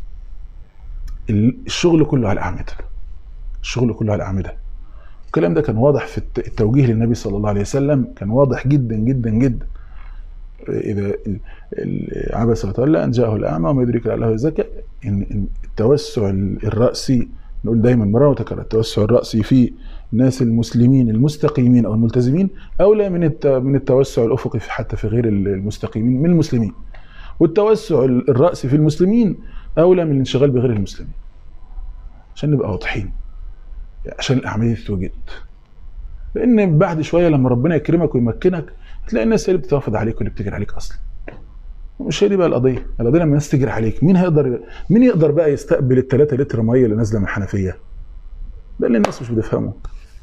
الشغل كله على الأعمدة، الشغل كله على الأعمدة. الكلام ده كان واضح في التوجيه للنبي صلى الله عليه وسلم، كان واضح جدا جدا جدا. إذا عبس وتولى أن جاءه الأعمى وما يدرك لعله يزكى، إن التوسع الرأسي، نقول دايما مرة وتكرر، التوسع الرأسي في الناس المسلمين المستقيمين أو الملتزمين أولى من التوسع الأفقي حتى في غير المستقيمين من المسلمين، والتوسع الرأسي في المسلمين أولى من الانشغال بغير المسلمين. عشان نبقى واضحين. عشان الاعمده دي تتوجد. لان بعد شويه لما ربنا يكرمك ويمكنك هتلاقي الناس اللي بتتوافد عليك واللي بتجري عليك اصلا. مش هي دي بقى القضيه لما الناس تجري عليك، مين يقدر بقى يستقبل ال3 لتر ميه اللي نازله من الحنفيه؟ ده اللي الناس مش بتفهمه.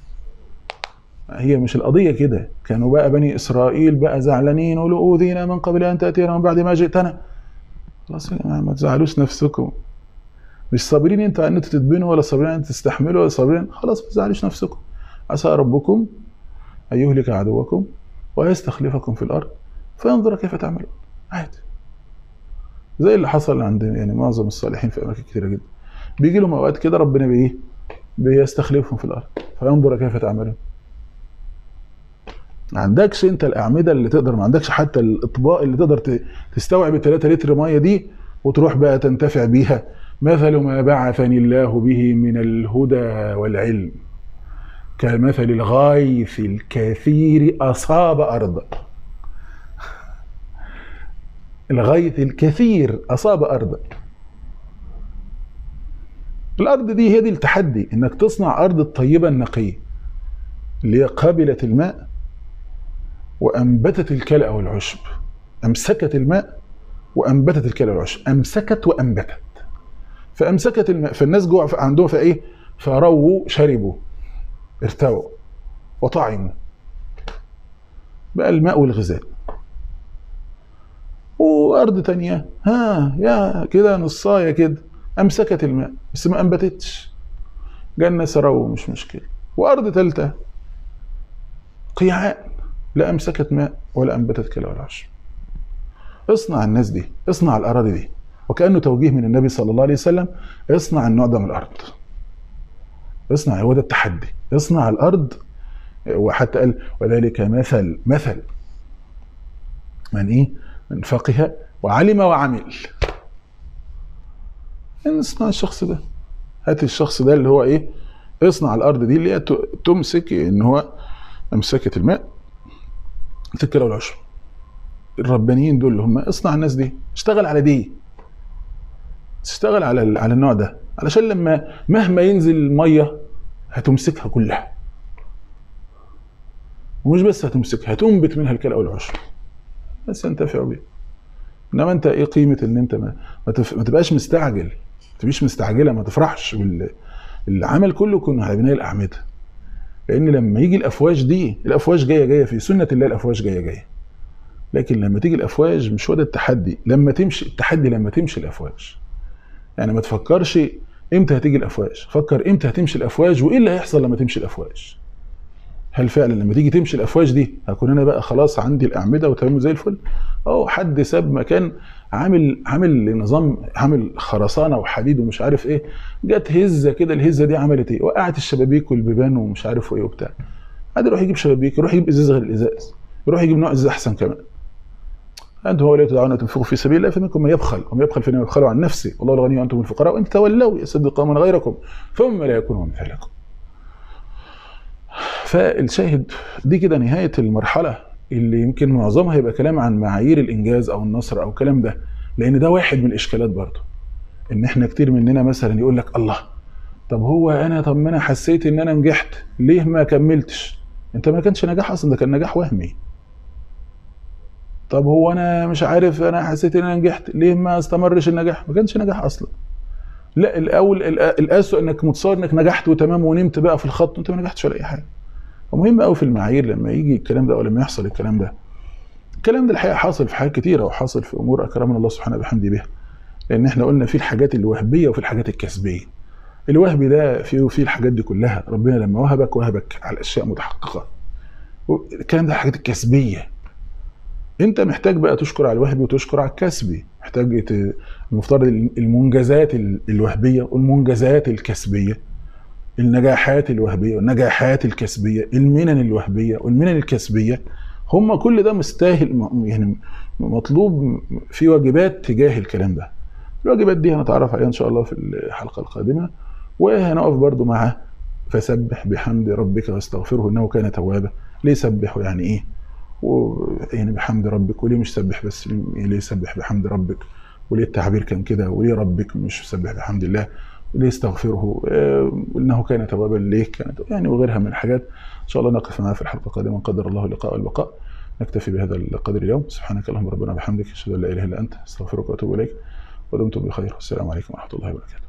هي مش القضيه كده. كانوا بقى بني اسرائيل بقى زعلانين ولأوذينا من قبل ان تاتينا من بعد ما جئتنا. خلاص يا جماعه ما تزعلوش نفسكم. مش صابرين انتوا ان انتوا تتبنوا، ولا صابرين ان تستحملوا، ولا صابرين، خلاص ما تزعلوش نفسكم. عسى ربكم ان يهلك عدوكم ويستخلفكم في الارض فينظر كيف تعملون. عادي. زي اللي حصل عند يعني معظم الصالحين في اماكن كثيره جدا. بيجي لهم اوقات كده ربنا بيستخلفهم في الارض فينظر كيف تعملون. ما عندكش انت الاعمده اللي تقدر، ما عندكش حتى الاطباق اللي تقدر تستوعب ال3 لتر ميه دي وتروح بقى تنتفع بيها. مثل ما بعثني الله به من الهدى والعلم كمثل الغيث الكثير اصاب ارضا. الغيث الكثير اصاب ارضا. الارض دي هي دي التحدي، انك تصنع ارض الطيبه النقيه اللي هي قابله الماء وانبتت الكلأ والعشب. امسكت الماء وانبتت الكلأ والعشب. امسكت وانبتت. فامسكت الماء، فالناس جوع عندهم فايه؟ فرووا شربوا ارتووا وطعموا. بقى الماء والغذاء. وارض تانية يا كده نصايه كده امسكت الماء بس ما انبتتش، جنة سروا مش مشكله. وارض ثالثه قيعان لا امسكت ماء ولا انبتت كلى ولا عشب. اصنع الناس دي، اصنع الاراضي دي. وكانه توجيه من النبي صلى الله عليه وسلم، اصنع النوع ده من الارض. اصنع، هو ده التحدي، اصنع الارض. وحتى قال وذلك مثل من فقه وعلم وعمل. اصنع الشخص ده، هات الشخص ده اللي هو اصنع الارض دي اللي هي تمسك، ان هو امسكت الماء الكلى والعشب. الربانيين دول اللي هم اصنع الناس دي، اشتغل على دي، اشتغل على النوع ده، علشان لما مهما ينزل الميه هتمسكها كلها. ومش بس هتمسكها، هتنبت منها الكلى والعشب بس ينتفعوا بيها. انما انت قيمه ان انت ما تبقاش مستعجل، ما تبقيش مستعجله، ما تفرحش بالعمل كله يكون على بناء الاعمده. لان لما يجي الافواج دي، الافواج جايه في سنه الله، الافواج جايه. لكن لما تيجي الافواج مش هو ده التحدي، لما تمشي التحدي، لما تمشي الافواج. يعني ما تفكرش امتى هتيجي الافواج، فكر امتى هتمشي الافواج وايه اللي هيحصل لما تمشي الافواج. هل فعلا لما تيجي تمشي الافواج دي هكون انا بقى خلاص عندي الاعمده وتمام زي الفل؟ حد ساب مكان عامل نظام، عامل خرسانه وحديد ومش عارف ايه، جت هزه كده، الهزه دي عملت ايه؟ وقعت الشبابيك والبيبان ومش عارف ايه وبتاع. عاد يروح يجيب شبابيك، يروح يجيب ازاز غير الازاز، يروح يجيب نوع ازاز احسن كمان. انتم هو لا تدعون تنفقوا في سبيل الله فمنكم من يبخل، ومن يبخل فانما يبخل عن نفسه، والله الغني وانتم الفقراء وان تولوا يسد قوما غيركم ثم لا يكونوا امثالكم. فالشاهد دي كده نهايه المرحله اللي يمكن معظمها يبقى كلام عن معايير الانجاز او النصر او الكلام ده، لان ده واحد من الاشكالات برضه. ان احنا كتير مننا مثلا يقول لك الله، طب ما انا حسيت ان انا نجحت، ليه ما كملتش؟ انت ما كانش نجاح اصلا، ده كان نجاح وهمي. طب هو انا مش عارف، انا حسيت ان انا نجحت، ليه ما استمرش النجاح؟ ما كانش نجاح اصلا. لا، الاول الاسوء انك متصور انك نجحت وتمام ونمت بقى في الخط وانت ما نجحتش ولا اي حاجه. ومهم قوي في المعايير لما يجي الكلام ده او لما يحصل الكلام ده الحقيقه حاصل في حاجات كتيره، وحاصل في امور اكرمنا الله سبحانه وبحمده بها. لان احنا قلنا في الحاجات الوهبيه وفي الحاجات الكسبيه. الوهبي ده فيه الحاجات دي كلها، ربنا لما وهبك على اشياء متحققه. الكلام ده الحاجات الكسبيه. انت محتاج بقى تشكر على الوهبي وتشكر على الكسبي، محتاج المفترض المنجزات الوهبيه والمنجزات الكسبيه، النجاحات الوهبيه والنجاحات الكسبيه، المنن الوهبيه والمنن الكسبيه، هم كل ده مستاهل، يعني مطلوب في واجبات تجاه الكلام ده. الواجبات دي هنتعرف عليها ان شاء الله في الحلقه القادمه، وهنقف برضو مع فسبح بحمد ربك واستغفره انه كان توابا. ليه سبحوا يعني ايه؟ يعني بحمد ربك، وليه مش سبح بس؟ ليه سبح بحمد ربك؟ وليه التعبير كان كده؟ وليه ربك مش سبح بحمد الله؟ ليستغفره، انه كان توابا ليه، كانت يعني وغيرها من الحاجات. ان شاء الله نقف معها في الحلقه القادمه، قدر الله اللقاء والبقاء. نكتفي بهذا القدر اليوم. سبحانك اللهم ربنا وبحمدك، اشهد ان لا اله الا انت، استغفرك واتوب اليك، ودمتم بخير، والسلام عليكم ورحمه الله وبركاته.